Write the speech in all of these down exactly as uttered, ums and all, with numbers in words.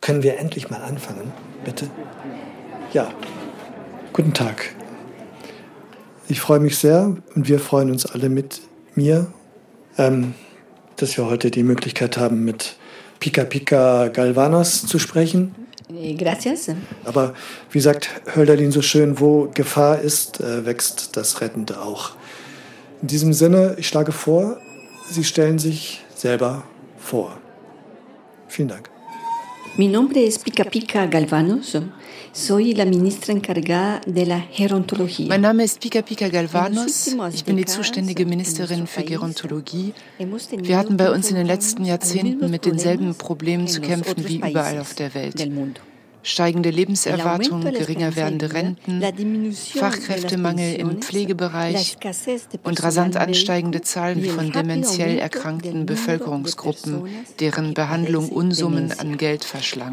Können wir endlich mal anfangen, bitte? Ja, guten Tag. Ich freue mich sehr und wir freuen uns alle mit mir, ähm, dass wir heute die Möglichkeit haben, mit Pica Pica Galvanos zu sprechen. Gracias. Aber wie sagt Hölderlin so schön, wo Gefahr ist, äh, wächst das Rettende auch. In diesem Sinne, ich schlage vor, Sie stellen sich selber vor. Vielen Dank. Mi nombre es Pica Pica Galvanos. Soy la ministra encargada de la gerontología. Mein Name ist Pica Pica Galvanos. Ich bin die zuständige Ministerin für Gerontologie. Wir hatten bei uns in den letzten Jahrzehnten mit denselben Problemen zu kämpfen wie überall auf der Welt. Steigende Lebenserwartung, geringer werdende Renten, Fachkräftemangel im Pflegebereich und rasant ansteigende Zahlen von dementiell erkrankten Bevölkerungsgruppen, deren Behandlung Unsummen an Geld verschlang.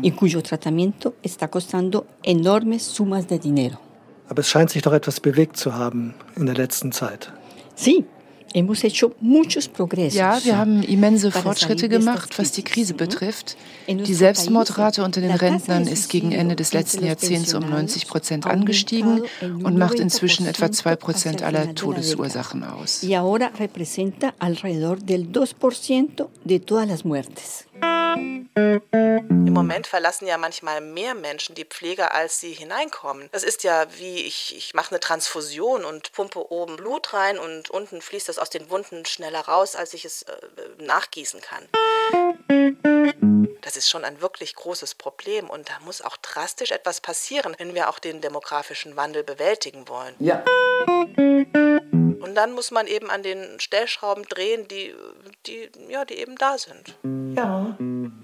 Aber es scheint sich doch etwas bewegt zu haben in der letzten Zeit. Ja, wir haben immense Fortschritte gemacht, was die Krise betrifft. Die Selbstmordrate unter den Rentnern ist gegen Ende des letzten Jahrzehnts um neunzig Prozent angestiegen und macht inzwischen etwa zwei Prozent aller Todesursachen aus. Im Moment verlassen ja manchmal mehr Menschen die Pflege, als sie hineinkommen. Das ist ja wie, ich, ich mache eine Transfusion und pumpe oben Blut rein und unten fließt das aus den Wunden schneller raus, als ich es äh, nachgießen kann. Das ist schon ein wirklich großes Problem und da muss auch drastisch etwas passieren, wenn wir auch den demografischen Wandel bewältigen wollen. Ja. Und dann muss man eben an den Stellschrauben drehen, die, die, ja, die eben da sind. Ja.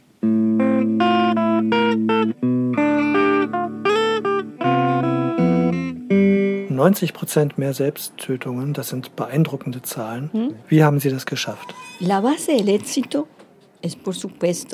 neunzig Prozent mehr Selbsttötungen, das sind beeindruckende Zahlen. Hm? Wie haben Sie das geschafft? La base del éxito es por supuesto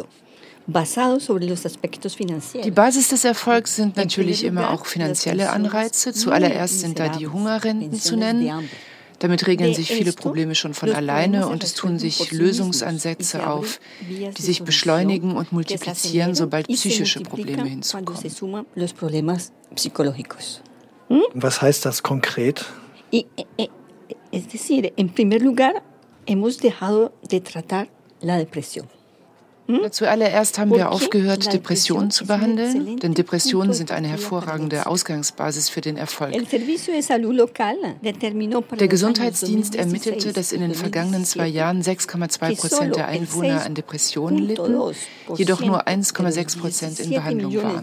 Die Basis des Erfolgs sind natürlich immer auch finanzielle Anreize. Zuallererst sind da die Hungerrenten zu nennen. Damit regeln sich viele Probleme schon von alleine und es tun sich Lösungsansätze auf, die sich beschleunigen und multiplizieren, sobald psychische Probleme hinzukommen. Was heißt das konkret? Es decir, en primer lugar, hemos dejado de tratar la depresión. Hm? Zuallererst haben wir aufgehört, Depressionen zu behandeln, denn Depressionen sind eine hervorragende Ausgangsbasis für den Erfolg. Der Gesundheitsdienst ermittelte, dass in den vergangenen zwei Jahren sechs Komma zwei Prozent der Einwohner an Depressionen litten, jedoch nur eins Komma sechs Prozent in Behandlung waren.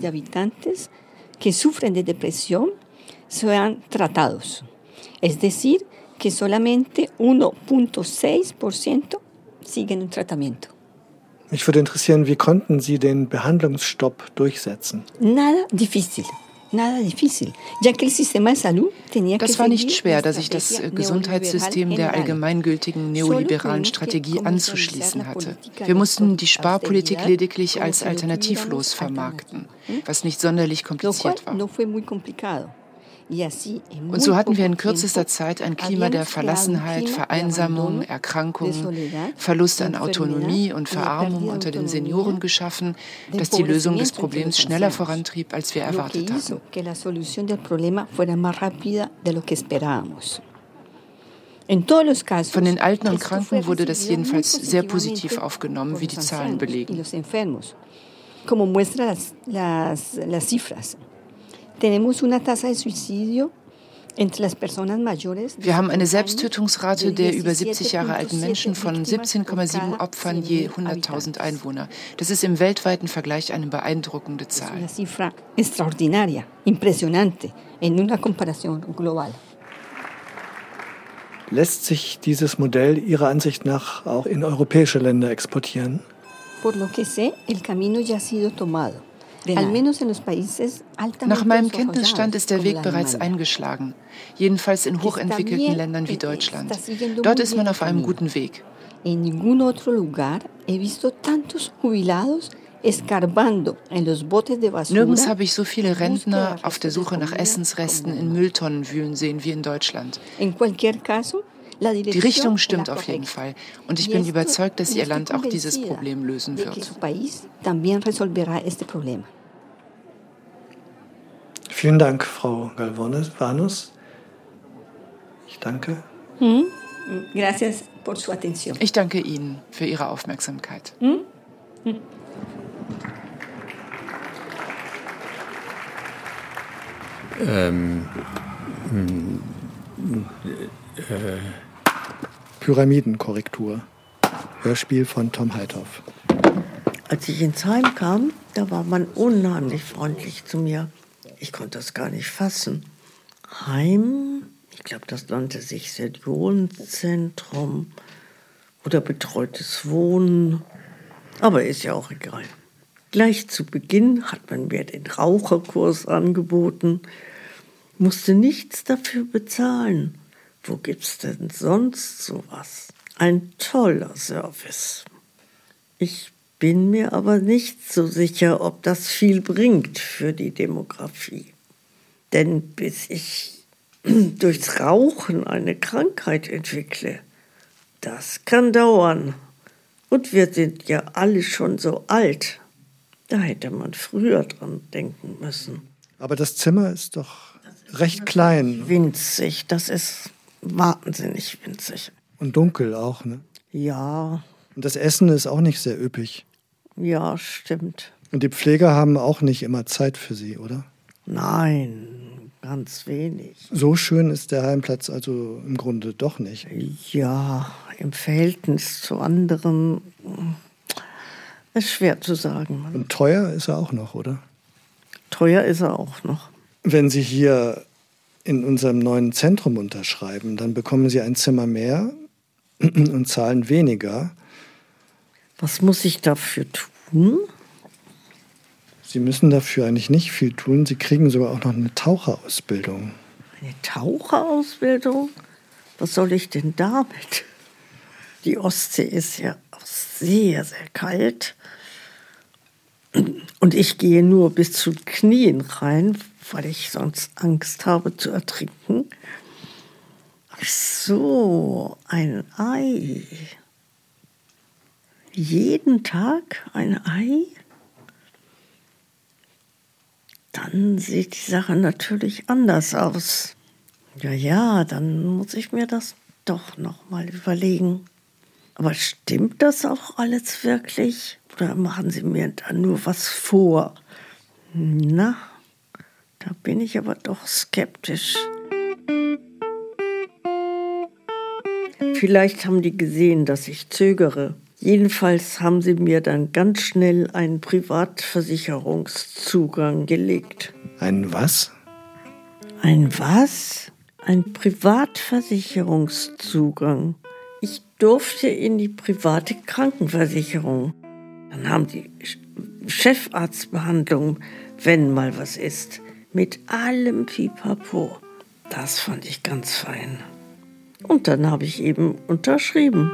Es decir, que solamente uno Komma sechs Prozent siguen en tratamiento. Mich würde interessieren, wie konnten Sie den Behandlungsstopp durchsetzen? Nada difícil. Nada difícil. Ya que el sistema de salud tenía que Das war nicht schwer, da sich das Gesundheitssystem der allgemeingültigen neoliberalen Strategie anzuschließen hatte. Wir mussten die Sparpolitik lediglich als alternativlos vermarkten, was nicht sonderlich kompliziert war. Und so hatten wir in kürzester Zeit ein Klima der Verlassenheit, Vereinsamung, Erkrankung, Verlust an Autonomie und Verarmung unter den Senioren geschaffen, das die Lösung des Problems schneller vorantrieb, als wir erwartet hatten. Von den Alten und Kranken wurde das jedenfalls sehr positiv aufgenommen, wie die Zahlen belegen. Wir haben eine Selbsttötungsrate der über siebzig Jahre alten Menschen von siebzehn Komma sieben Opfern je hunderttausend Einwohner. Das ist im weltweiten Vergleich eine beeindruckende Zahl. Lässt sich dieses Modell Ihrer Ansicht nach auch in europäische Länder exportieren? Por lo que sé, el camino ya ha sido tomado. Nach meinem Kenntnisstand ist der Weg bereits eingeschlagen, jedenfalls in hochentwickelten Ländern wie Deutschland. Dort ist man auf einem guten Weg. Nirgends habe ich so viele Rentner auf der Suche nach Essensresten in Mülltonnen wühlen sehen wie in Deutschland. Die Richtung stimmt auf jeden Fall. Und ich bin überzeugt, dass Ihr Land auch dieses Problem lösen wird. Vielen Dank, Frau Galvano-Vanus. Ich danke. Mm. Gracias por su atención. Ich danke Ihnen für Ihre Aufmerksamkeit. Mm? Mm. Ähm, äh, Pyramidenkorrektur. Hörspiel von Tom Heithoff. Als ich ins Heim kam, da war man unheimlich freundlich zu mir. Ich konnte das gar nicht fassen. Heim, ich glaube, das nannte sich Seniorenzentrum oder betreutes Wohnen. Aber ist ja auch egal. Gleich zu Beginn hat man mir den Raucherkurs angeboten, musste nichts dafür bezahlen. Wo gibt's denn sonst sowas? Ein toller Service. Ich bin mir aber nicht so sicher, ob das viel bringt für die Demografie. Denn bis ich durchs Rauchen eine Krankheit entwickle, das kann dauern. Und wir sind ja alle schon so alt. Da hätte man früher dran denken müssen. Aber das Zimmer ist doch recht klein. Winzig, das ist wahnsinnig winzig. Und dunkel auch, ne? Ja. Und das Essen ist auch nicht sehr üppig. Ja, stimmt. Und die Pfleger haben auch nicht immer Zeit für Sie, oder? Nein, ganz wenig. So schön ist der Heimplatz also im Grunde doch nicht. Ja, im Verhältnis zu anderen ist schwer zu sagen. Und teuer ist er auch noch, oder? Teuer ist er auch noch. Wenn Sie hier in unserem neuen Zentrum unterschreiben, dann bekommen Sie ein Zimmer mehr und zahlen weniger. Was muss ich dafür tun? Sie müssen dafür eigentlich nicht viel tun. Sie kriegen sogar auch noch eine Taucherausbildung. Eine Taucherausbildung? Was soll ich denn damit? Die Ostsee ist ja auch sehr, sehr kalt. Und ich gehe nur bis zu den Knien rein, weil ich sonst Angst habe zu ertrinken. Ach so, ein Ei. Jeden Tag ein Ei? Dann sieht die Sache natürlich anders aus. Ja, ja, dann muss ich mir das doch noch mal überlegen. Aber stimmt das auch alles wirklich? Oder machen Sie mir da nur was vor? Na, da bin ich aber doch skeptisch. Vielleicht haben die gesehen, dass ich zögere. Jedenfalls haben sie mir dann ganz schnell einen Privatversicherungszugang gelegt. Ein was? Ein was? Ein Privatversicherungszugang. Ich durfte in die private Krankenversicherung. Dann haben die Chefarztbehandlung, wenn mal was ist. Mit allem Pipapo. Das fand ich ganz fein. Und dann habe ich eben unterschrieben.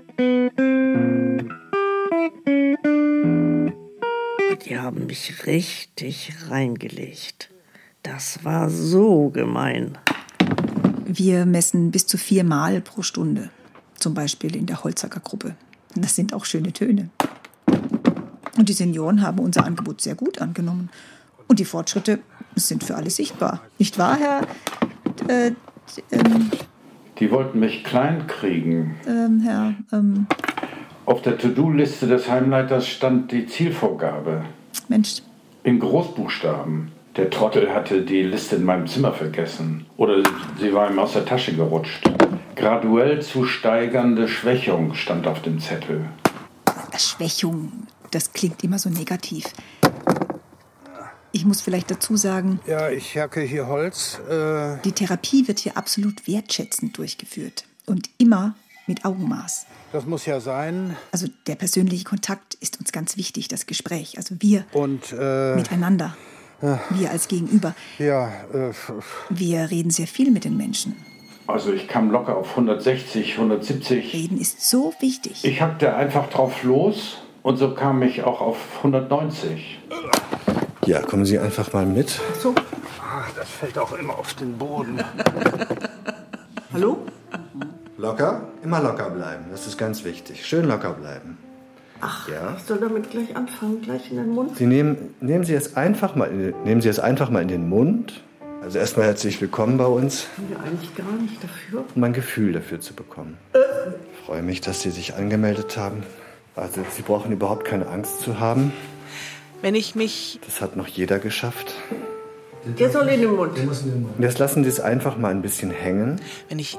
Die haben mich richtig reingelegt. Das war so gemein. Wir messen bis zu viermal pro Stunde. Zum Beispiel in der Holzacker-Gruppe. Das sind auch schöne Töne. Und die Senioren haben unser Angebot sehr gut angenommen. Und die Fortschritte sind für alle sichtbar. Nicht wahr, Herr... Äh, ähm, die wollten mich klein kriegen. Ähm, Herr... Ähm, Auf der To-Do-Liste des Heimleiters stand die Zielvorgabe. Mensch. In Großbuchstaben. Der Trottel hatte die Liste in meinem Zimmer vergessen. Oder sie war ihm aus der Tasche gerutscht. Graduell zu steigernde Schwächung stand auf dem Zettel. Schwächung, das klingt immer so negativ. Ich muss vielleicht dazu sagen... Ja, ich hacke hier Holz. Äh die Therapie wird hier absolut wertschätzend durchgeführt. Und immer mit Augenmaß. Das muss ja sein. Also der persönliche Kontakt ist uns ganz wichtig, das Gespräch. Also wir Und, äh, miteinander, äh, wir als Gegenüber. Ja. Äh, wir reden sehr viel mit den Menschen. Also ich kam locker auf hundertsechzig, hundertsiebzig. Reden ist so wichtig. Ich hackte einfach drauf los und so kam ich auch auf hundertneunzig. Ja, kommen Sie einfach mal mit. So. Ach, das fällt auch immer auf den Boden. Hallo? Locker, immer locker bleiben. Das ist ganz wichtig. Schön locker bleiben. Ach, ja. Ich soll damit gleich anfangen, gleich in den Mund? Sie nehmen, nehmen, Sie es einfach mal in, nehmen Sie es einfach mal in den Mund. Also erstmal herzlich willkommen bei uns. Haben wir eigentlich gar nicht dafür? Um ein Gefühl dafür zu bekommen. Äh. Ich freue mich, dass Sie sich angemeldet haben. Also Sie brauchen überhaupt keine Angst zu haben. Wenn ich mich... Das hat noch jeder geschafft. Der soll in den Mund. Der muss in den Mund. Jetzt lassen Sie es einfach mal ein bisschen hängen. Wenn ich...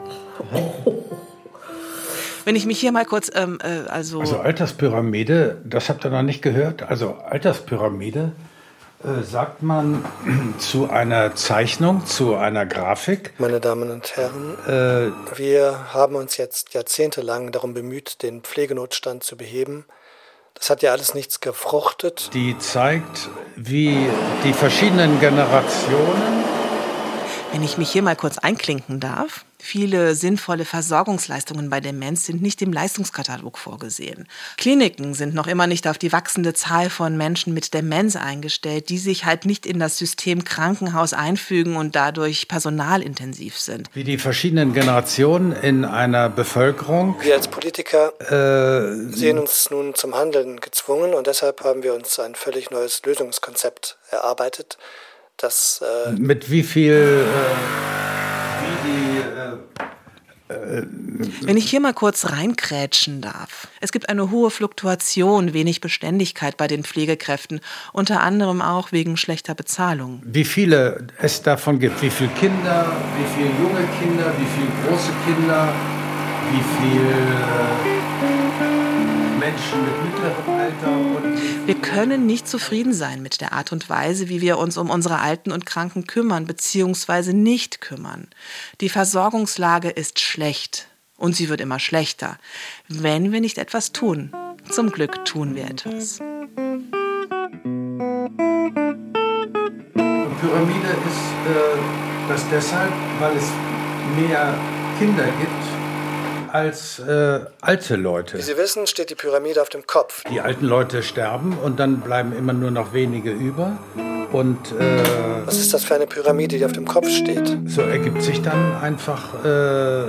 Wenn ich mich hier mal kurz... Ähm, äh, also also Alterspyramide, das habt ihr noch nicht gehört. Also Alterspyramide äh, sagt man zu einer Zeichnung, zu einer Grafik. Meine Damen und Herren, äh, wir haben uns jetzt jahrzehntelang darum bemüht, den Pflegenotstand zu beheben. Das hat ja alles nichts gefruchtet. Die zeigt, wie die verschiedenen Generationen... Wenn ich mich hier mal kurz einklinken darf. Viele sinnvolle Versorgungsleistungen bei Demenz sind nicht im Leistungskatalog vorgesehen. Kliniken sind noch immer nicht auf die wachsende Zahl von Menschen mit Demenz eingestellt, die sich halt nicht in das System Krankenhaus einfügen und dadurch personalintensiv sind. Wie die verschiedenen Generationen in einer Bevölkerung. Wir als Politiker äh, sehen uns nun zum Handeln gezwungen und deshalb haben wir uns ein völlig neues Lösungskonzept erarbeitet. Das, äh mit wie viel... Äh Wenn ich hier mal kurz reinkrätschen darf. Es gibt eine hohe Fluktuation, wenig Beständigkeit bei den Pflegekräften, unter anderem auch wegen schlechter Bezahlung. Wie viele es davon gibt, wie viele Kinder, wie viele junge Kinder, wie viele große Kinder, wie viele Menschen mit mittlerem Alter. Und wir können nicht zufrieden sein mit der Art und Weise, wie wir uns um unsere Alten und Kranken kümmern bzw. nicht kümmern. Die Versorgungslage ist schlecht und sie wird immer schlechter, wenn wir nicht etwas tun. Zum Glück tun wir etwas. Pyramide ist äh, das deshalb, weil es mehr Kinder gibt als äh, alte Leute. Wie Sie wissen, steht die Pyramide auf dem Kopf. Die alten Leute sterben und dann bleiben immer nur noch wenige über. Und, äh, was ist das für eine Pyramide, die auf dem Kopf steht? So ergibt sich dann einfach äh,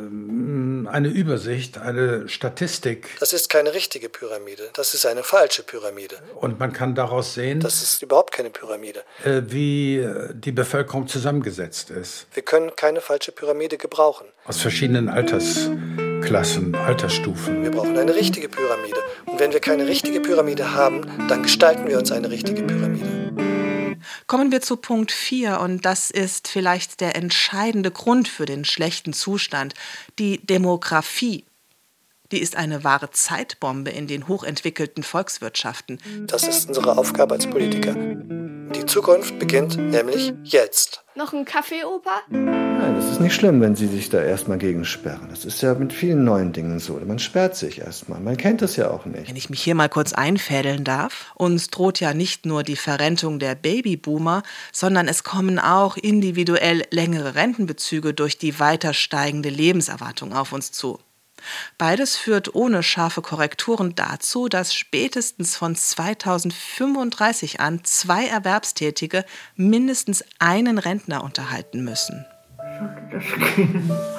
eine Übersicht, eine Statistik. Das ist keine richtige Pyramide, das ist eine falsche Pyramide. Und man kann daraus sehen, das ist überhaupt keine Pyramide, äh, wie die Bevölkerung zusammengesetzt ist. Wir können keine falsche Pyramide gebrauchen. Aus verschiedenen Altersklassen, Altersstufen. Wir brauchen eine richtige Pyramide. Und wenn wir keine richtige Pyramide haben, dann gestalten wir uns eine richtige Pyramide. Kommen wir zu Punkt vier und das ist vielleicht der entscheidende Grund für den schlechten Zustand, die Demografie. Die ist eine wahre Zeitbombe in den hochentwickelten Volkswirtschaften. Das ist unsere Aufgabe als Politiker. Die Zukunft beginnt nämlich jetzt. Noch ein Kaffee, Opa? Nein, das ist nicht schlimm, wenn Sie sich da erstmal gegen sperren. Das ist ja mit vielen neuen Dingen so. Man sperrt sich erstmal. Man kennt es ja auch nicht. Wenn ich mich hier mal kurz einfädeln darf. Uns droht ja nicht nur die Verrentung der Babyboomer, sondern es kommen auch individuell längere Rentenbezüge durch die weiter steigende Lebenserwartung auf uns zu. Beides führt ohne scharfe Korrekturen dazu, dass spätestens von zweitausendfünfunddreißig an zwei Erwerbstätige mindestens einen Rentner unterhalten müssen. Das geht,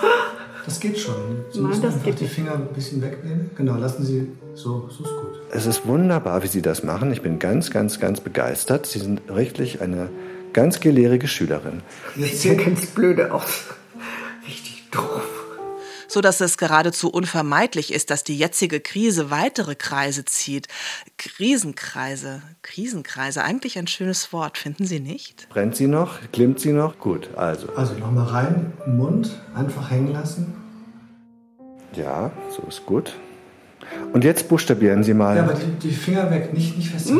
das geht schon. Sie Nein, müssen das einfach geht die nicht. Finger ein bisschen wegnehmen. Genau, lassen Sie so, so ist gut. Es ist wunderbar, wie Sie das machen. Ich bin ganz, ganz, ganz begeistert. Sie sind wirklich eine ganz gelehrige Schülerin. Jetzt sieht ganz blöde aus. Richtig doof. So dass es geradezu unvermeidlich ist, dass die jetzige Krise weitere Kreise zieht. Krisenkreise, Krisenkreise, eigentlich ein schönes Wort, finden Sie nicht? Brennt sie noch? Klimmt sie noch? Gut, also. Also nochmal rein, im Mund, einfach hängen lassen. Ja, so ist gut. Und jetzt buchstabieren Sie mal. Ja, aber die, die Finger weg, nicht, nicht festhalten.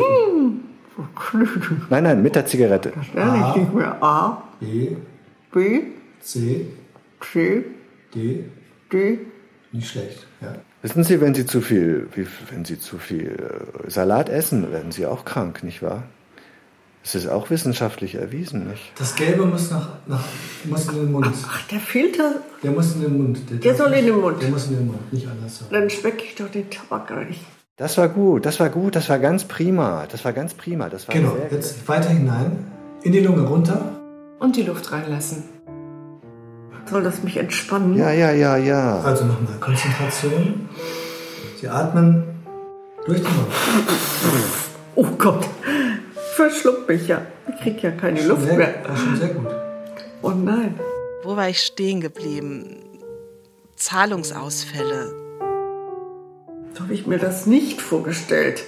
Mm. Nein, nein, mit der Zigarette. Das lerne ich nicht mehr. A, B, B, C, C, D, D. Nicht schlecht, ja. Wissen Sie, wenn Sie zu viel, wie, wenn Sie zu viel Salat essen, werden Sie auch krank, nicht wahr? Das ist auch wissenschaftlich erwiesen, nicht? Das Gelbe muss, nach, nach, muss in den Mund. Ach, der Filter? Der muss in den Mund. Der, der soll in den Mund? Der muss in den Mund, nicht anders. Dann schmecke ich doch den Tabak gar nicht. Das war gut, das war gut, das war ganz prima. Das war ganz prima. Das war genau, sehr jetzt gut. Weiter hinein, in die Lunge runter. Und die Luft reinlassen. Soll das mich entspannen? Ja, ja, ja, ja. Also nochmal Konzentration. Sie atmen durch den Mund. Oh Gott, verschluckt mich ja. Ich krieg ja keine Luft sehr, mehr. Das ist schon sehr gut. Oh nein. Wo war ich stehen geblieben? Zahlungsausfälle. So habe ich mir das nicht vorgestellt.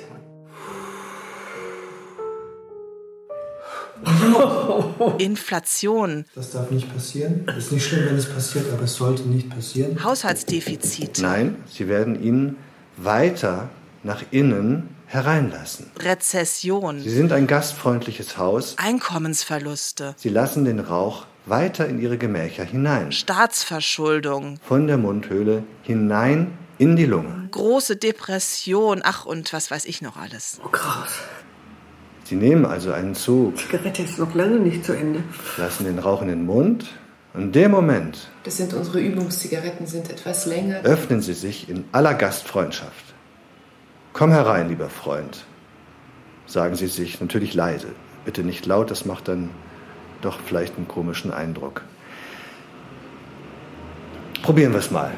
Inflation. Das darf nicht passieren. Es ist nicht schlimm, wenn es passiert, aber es sollte nicht passieren. Haushaltsdefizite. Nein, Sie werden ihn weiter nach innen hereinlassen. Rezession. Sie sind ein gastfreundliches Haus. Einkommensverluste. Sie lassen den Rauch weiter in Ihre Gemächer hinein. Staatsverschuldung. Von der Mundhöhle hinein in die Lunge. Große Depression. Ach, und was weiß ich noch alles. Oh krass. Sie nehmen also einen Zug. Die Zigarette ist noch lange nicht zu Ende. Lassen den Rauch in den Mund. Und in dem Moment. Das sind unsere Übungszigaretten, sind etwas länger. Öffnen Sie sich in aller Gastfreundschaft. Komm herein, lieber Freund. Sagen Sie sich natürlich leise. Bitte nicht laut, das macht dann doch vielleicht einen komischen Eindruck. Probieren wir es mal.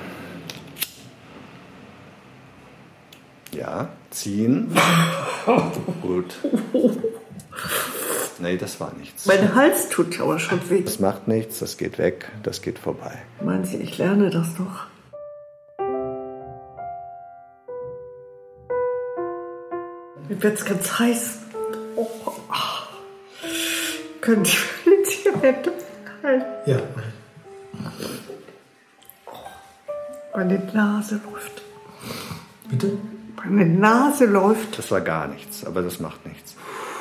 Ja, ziehen. Gut. Nee, das war nichts. Mein Hals tut aber schon weh. Das macht nichts, das geht weg, das geht vorbei. Meinen Sie, ich lerne das noch? Mir wird's ganz heiß. Oh. Können Sie mir die Zigarette halten? Ja. Meine Nase läuft. Bitte? Meine Nase läuft. Das war gar nichts, aber das macht nichts.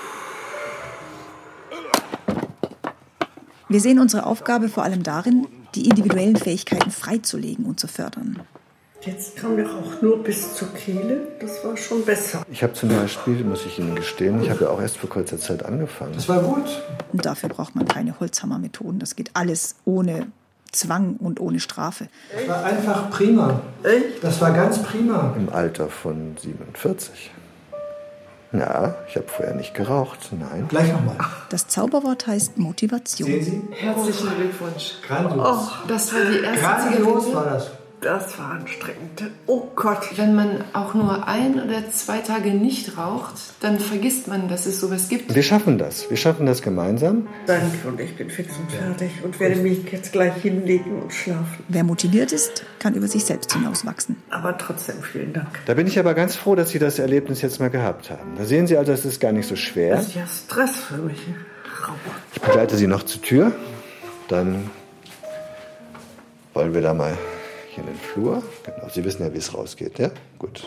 Wir sehen unsere Aufgabe vor allem darin, die individuellen Fähigkeiten freizulegen und zu fördern. Jetzt kam der Rauch nur bis zur Kehle. Das war schon besser. Ich habe zum Beispiel, muss ich Ihnen gestehen, ich habe ja auch erst vor kurzer Zeit angefangen. Das war gut. Und dafür braucht man keine Holzhammermethoden. Das geht alles ohne Zwang und ohne Strafe. Das war einfach prima. Echt? Das war ganz prima. Im Alter von siebenundvierzig. Ja, ich habe vorher nicht geraucht, nein. Gleich nochmal. Das Zauberwort heißt Motivation. Sehen Sie? Herzlichen Glückwunsch. Grandios. Oh, das war die erste Grandios Zigarette. war das. Das war anstrengend. Oh Gott. Wenn man auch nur ein oder zwei Tage nicht raucht, dann vergisst man, dass es sowas gibt. Wir schaffen das. Wir schaffen das gemeinsam. Danke, und ich bin fix und fertig und werde mich jetzt gleich hinlegen und schlafen. Wer motiviert ist, kann über sich selbst hinauswachsen. Aber trotzdem vielen Dank. Da bin ich aber ganz froh, dass Sie das Erlebnis jetzt mal gehabt haben. Da sehen Sie also, es ist gar nicht so schwer. Das ist ja Stress für mich. Rauch. Ich begleite Sie noch zur Tür. Dann wollen wir da mal hier in den Flur. Genau, Sie wissen ja, wie es rausgeht, ja? Gut.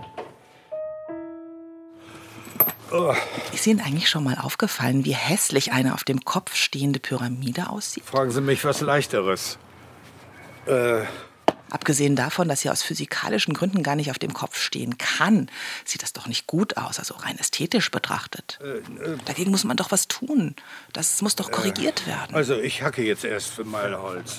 Ist Ihnen eigentlich schon mal aufgefallen, wie hässlich eine auf dem Kopf stehende Pyramide aussieht? Fragen Sie mich was Leichteres. Äh, Abgesehen davon, dass sie aus physikalischen Gründen gar nicht auf dem Kopf stehen kann, sieht das doch nicht gut aus, also rein ästhetisch betrachtet. äh, äh, Dagegen muss man doch was tun. Das muss doch korrigiert werden. also ich hacke jetzt erst für mal Holz.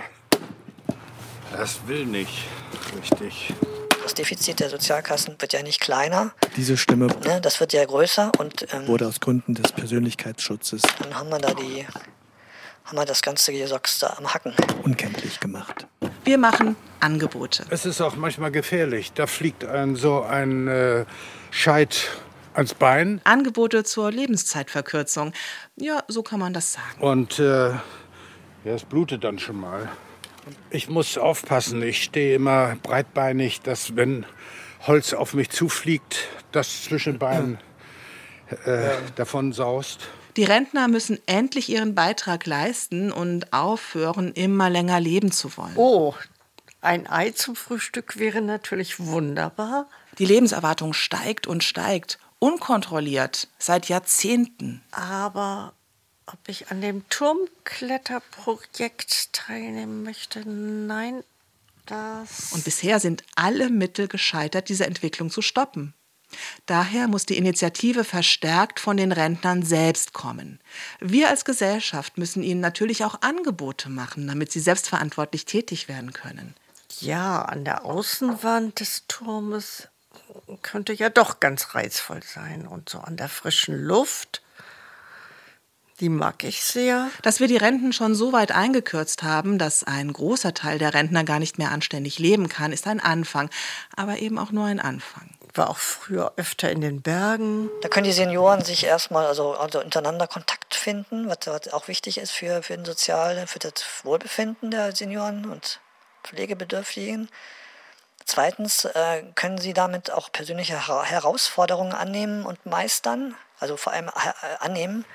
Das will nicht richtig. Das Defizit der Sozialkassen wird ja nicht kleiner. Diese Stimme Ne, das wird ja größer und ähm, wurde aus Gründen des Persönlichkeitsschutzes dann haben wir da die, haben wir das ganze Gesocks da am Hacken. unkenntlich gemacht. Wir machen Angebote. Es ist auch manchmal gefährlich. Da fliegt ein so ein äh, Scheit ans Bein. Angebote zur Lebenszeitverkürzung. Ja, so kann man das sagen. Und äh, ja, es blutet dann schon mal. Ich muss aufpassen. Ich stehe immer breitbeinig, dass wenn Holz auf mich zufliegt, das zwischen Beinen äh, davon saust. Die Rentner müssen endlich ihren Beitrag leisten und aufhören, immer länger leben zu wollen. Oh, ein Ei zum Frühstück wäre natürlich wunderbar. Die Lebenserwartung steigt und steigt, unkontrolliert, seit Jahrzehnten. Aber ob ich an dem Turmkletterprojekt teilnehmen möchte, nein, das... Und bisher sind alle Mittel gescheitert, diese Entwicklung zu stoppen. Daher muss die Initiative verstärkt von den Rentnern selbst kommen. Wir als Gesellschaft müssen ihnen natürlich auch Angebote machen, damit sie selbstverantwortlich tätig werden können. Ja, an der Außenwand des Turmes könnte ja doch ganz reizvoll sein. Und so an der frischen Luft, Die mag ich sehr. Dass wir die Renten schon so weit eingekürzt haben, dass ein großer Teil der Rentner gar nicht mehr anständig leben kann, ist ein Anfang. Aber eben auch nur ein Anfang. Ich war auch früher öfter in den Bergen. Da können die Senioren sich erstmal also, also untereinander Kontakt finden, was, was auch wichtig ist für, für, den Sozial, für das Wohlbefinden der Senioren und Pflegebedürftigen. Zweitens äh, können sie damit auch persönliche Herausforderungen annehmen und meistern, also vor allem äh, annehmen.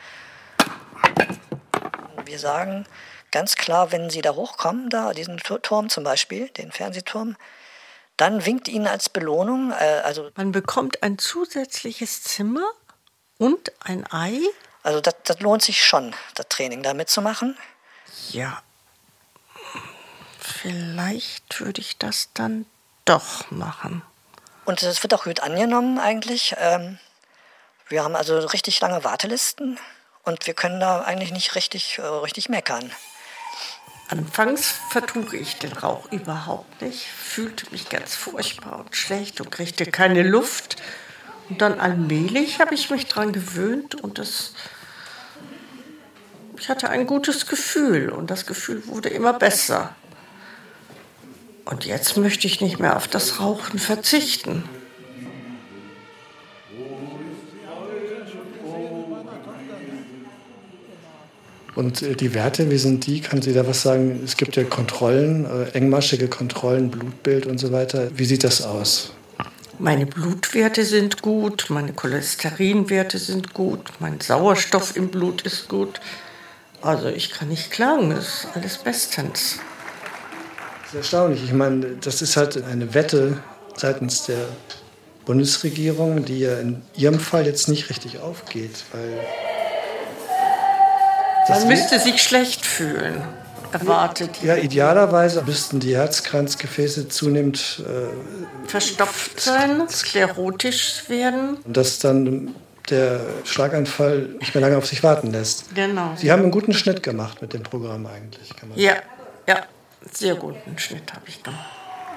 Wir sagen ganz klar, wenn sie da hochkommen, da diesen Turm zum Beispiel, den Fernsehturm, dann winkt ihnen als Belohnung, äh, also man bekommt ein zusätzliches Zimmer und ein Ei. Also das, das lohnt sich schon, das Training da mitzumachen. Ja, vielleicht würde ich das dann doch machen. Und es wird auch gut angenommen eigentlich. Ähm, wir haben also richtig lange Wartelisten und wir können da eigentlich nicht richtig, äh, richtig meckern. Anfangs vertrug ich den Rauch überhaupt nicht, fühlte mich ganz furchtbar und schlecht und kriegte keine Luft. Und dann allmählich habe ich mich daran gewöhnt und das, ich hatte ein gutes Gefühl und das Gefühl wurde immer besser. Und jetzt möchte ich nicht mehr auf das Rauchen verzichten. Und die Werte, wie sind die? Kann sie da was sagen? Es gibt ja Kontrollen, äh, engmaschige Kontrollen, Blutbild und so weiter. Wie sieht das aus? Meine Blutwerte sind gut, meine Cholesterinwerte sind gut, mein Sauerstoff im Blut ist gut. Also ich kann nicht klagen, das ist alles bestens. Das ist erstaunlich. Ich meine, das ist halt eine Wette seitens der Bundesregierung, die ja in ihrem Fall jetzt nicht richtig aufgeht, weil man müsste sich schlecht fühlen, erwartet. Ja, idealerweise müssten die Herzkranzgefäße zunehmend äh, verstopft sein, sklerotisch werden. Und dass dann der Schlaganfall nicht mehr lange auf sich warten lässt. Genau. Sie haben einen guten Schnitt gemacht mit dem Programm eigentlich. Kann man ja, ja, sehr guten Schnitt habe ich gemacht.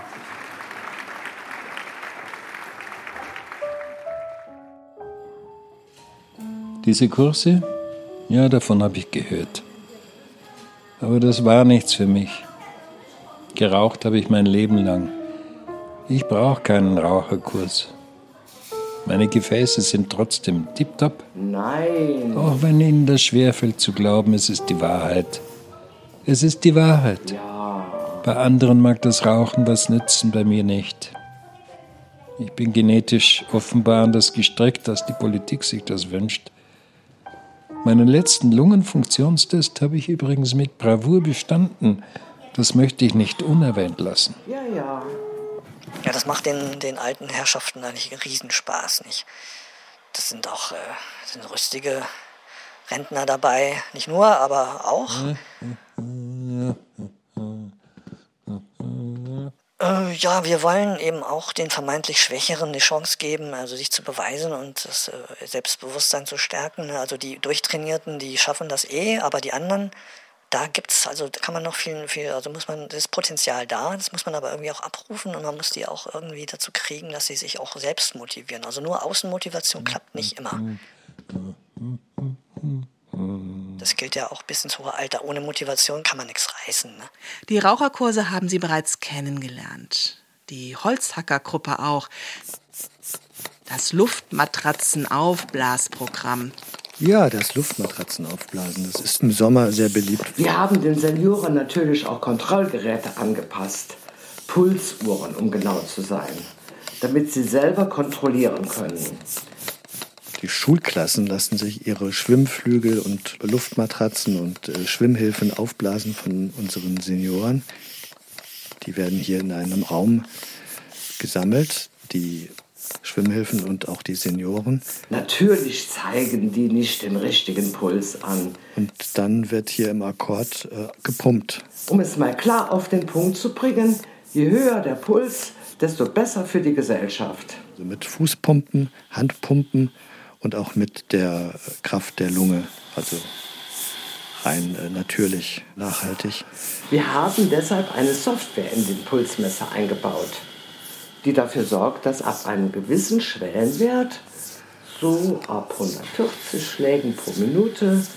Diese Kurse? Ja, davon habe ich gehört. Aber das war nichts für mich. Geraucht habe ich mein Leben lang. Ich brauche keinen Raucherkurs. Meine Gefäße sind trotzdem tipptopp. Nein. Auch wenn Ihnen das schwerfällt zu glauben, es ist die Wahrheit. Es ist die Wahrheit. Ja. Bei anderen mag das Rauchen was nützen, bei mir nicht. Ich bin genetisch offenbar anders gestrickt, als die Politik sich das wünscht. Meinen letzten Lungenfunktionstest habe ich übrigens mit Bravour bestanden. Das möchte ich nicht unerwähnt lassen. Ja, ja. Ja, das macht den, den alten Herrschaften eigentlich einen Riesenspaß, nicht? Das sind auch äh, das sind rüstige Rentner dabei. Nicht nur, aber auch. Äh, ja, wir wollen eben auch den vermeintlich Schwächeren die Chance geben, also sich zu beweisen und das äh, Selbstbewusstsein zu stärken. Also die Durchtrainierten, die schaffen das eh, aber die anderen, da gibt's, also da kann man noch viel, viel, also muss man, das Potenzial da, das muss man aber irgendwie auch abrufen und man muss die auch irgendwie dazu kriegen, dass sie sich auch selbst motivieren. Also nur Außenmotivation klappt nicht immer. Das gilt ja auch bis ins hohe Alter. Ohne Motivation kann man nichts reißen. Ne? Die Raucherkurse haben Sie bereits kennengelernt. Die Holzhackergruppe auch. Das Luftmatratzenaufblasprogramm. Ja, das Luftmatratzenaufblasen, das ist im Sommer sehr beliebt. Wir haben den Senioren natürlich auch Kontrollgeräte angepasst. Pulsuhren, um genau zu sein. Damit sie selber kontrollieren können. Die Schulklassen lassen sich ihre Schwimmflügel und Luftmatratzen und äh, Schwimmhilfen aufblasen von unseren Senioren. Die werden hier in einem Raum gesammelt, die Schwimmhilfen und auch die Senioren. Natürlich zeigen die nicht den richtigen Puls an. Und dann wird hier im Akkord äh, gepumpt. Um es mal klar auf den Punkt zu bringen, je höher der Puls, desto besser für die Gesellschaft. Also mit Fußpumpen, Handpumpen und auch mit der Kraft der Lunge, also rein äh, natürlich, nachhaltig. Wir haben deshalb eine Software in den Pulsmesser eingebaut, die dafür sorgt, dass ab einem gewissen Schwellenwert, so ab hundertvierzig Schlägen pro Minute,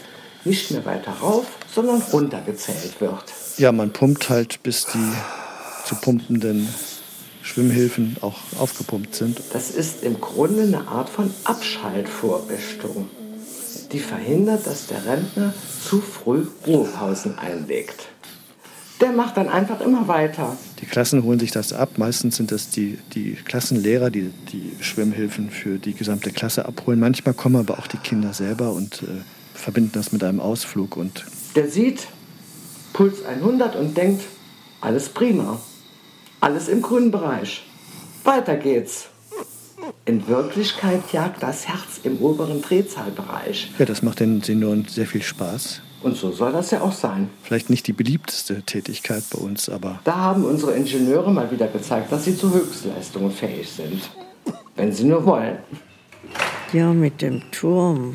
nicht mehr weiter rauf, sondern runter gezählt wird. Ja, man pumpt halt, bis die zu pumpenden Schwimmhilfen auch aufgepumpt sind. Das ist im Grunde eine Art von Abschaltvorrichtung, die verhindert, dass der Rentner zu früh Ruhepausen einlegt. Der macht dann einfach immer weiter. Die Klassen holen sich das ab. Meistens sind das die, die Klassenlehrer, die die Schwimmhilfen für die gesamte Klasse abholen. Manchmal kommen aber auch die Kinder selber und äh, verbinden das mit einem Ausflug. Und der sieht Puls hundert und denkt, alles prima, alles im grünen Bereich. Weiter geht's. In Wirklichkeit jagt das Herz im oberen Drehzahlbereich. Ja, das macht den Senioren sehr viel Spaß. Und so soll das ja auch sein. Vielleicht nicht die beliebteste Tätigkeit bei uns, aber... Da haben unsere Ingenieure mal wieder gezeigt, dass sie zu Höchstleistungen fähig sind. Wenn sie nur wollen. Ja, mit dem Turm.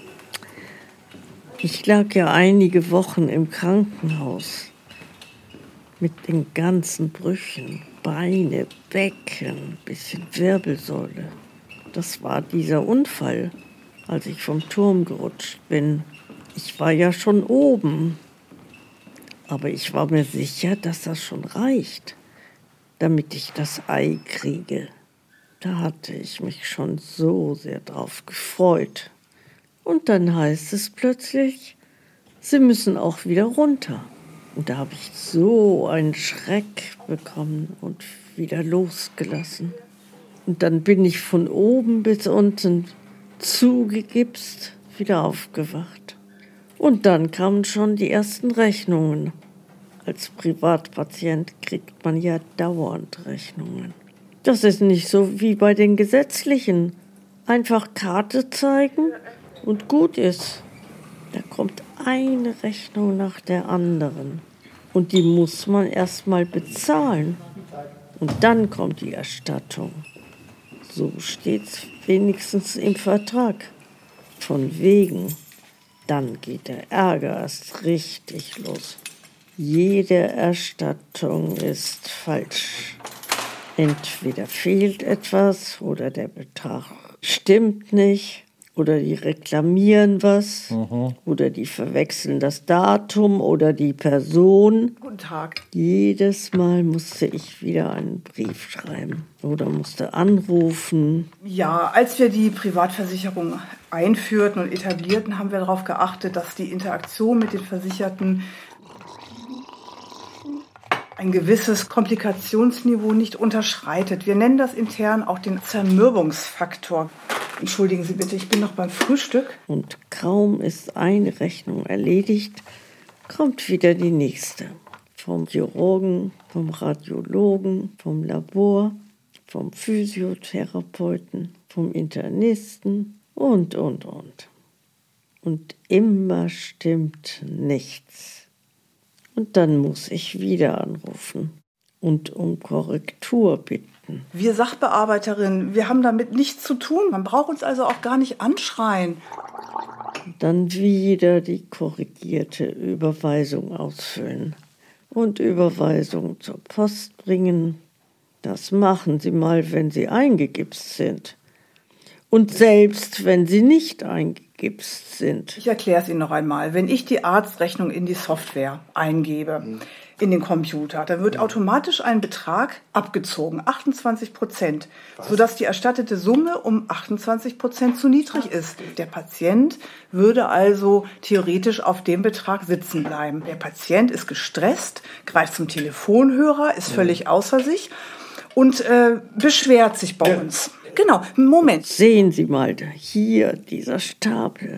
Ich lag ja einige Wochen im Krankenhaus. Mit den ganzen Brüchen. Beine, Becken, bisschen Wirbelsäule. Das war dieser Unfall, als ich vom Turm gerutscht bin. Ich war ja schon oben, aber ich war mir sicher, dass das schon reicht, damit ich das Ei kriege. Da hatte ich mich schon so sehr drauf gefreut. Und dann heißt es plötzlich, Sie müssen auch wieder runter. Und da habe ich so einen Schreck bekommen und wieder losgelassen. Und dann bin ich von oben bis unten zugegipst, wieder aufgewacht. Und dann kamen schon die ersten Rechnungen. Als Privatpatient kriegt man ja dauernd Rechnungen. Das ist nicht so wie bei den Gesetzlichen. Einfach Karte zeigen und gut ist. Da kommt eine Rechnung nach der anderen. Und die muss man erst mal bezahlen. Und dann kommt die Erstattung. So steht's wenigstens im Vertrag. Von wegen. Dann geht der Ärger erst richtig los. Jede Erstattung ist falsch. Entweder fehlt etwas oder der Betrag stimmt nicht oder die reklamieren was mhm. oder die verwechseln das Datum oder die Person. Guten Tag. Jedes Mal musste ich wieder einen Brief schreiben oder musste anrufen. Ja, als wir die Privatversicherung einführten und etablierten, haben wir darauf geachtet, dass die Interaktion mit den Versicherten ein gewisses Komplikationsniveau nicht unterschreitet. Wir nennen das intern auch den Zermürbungsfaktor. Entschuldigen Sie bitte, ich bin noch beim Frühstück. Und kaum ist eine Rechnung erledigt, kommt wieder die nächste. Vom Chirurgen, vom Radiologen, vom Labor, vom Physiotherapeuten, vom Internisten und, und, und. Und immer stimmt nichts. Und dann muss ich wieder anrufen und um Korrektur bitten. Wir Sachbearbeiterinnen, wir haben damit nichts zu tun. Man braucht uns also auch gar nicht anschreien. Dann wieder die korrigierte Überweisung ausfüllen und Überweisung zur Post bringen. Das machen Sie mal, wenn Sie eingegipst sind. Und selbst wenn sie nicht eingegipst sind. Ich erkläre es Ihnen noch einmal. Wenn ich die Arztrechnung in die Software eingebe, mhm. in den Computer, dann wird mhm. automatisch ein Betrag abgezogen, achtundzwanzig Prozent, sodass die erstattete Summe um achtundzwanzig Prozent zu niedrig ist. Der Patient würde also theoretisch auf dem Betrag sitzen bleiben. Der Patient ist gestresst, greift zum Telefonhörer, ist völlig mhm. außer sich und äh, beschwert sich bei ja. uns. Genau, Moment. Sehen Sie mal, hier dieser Stapel.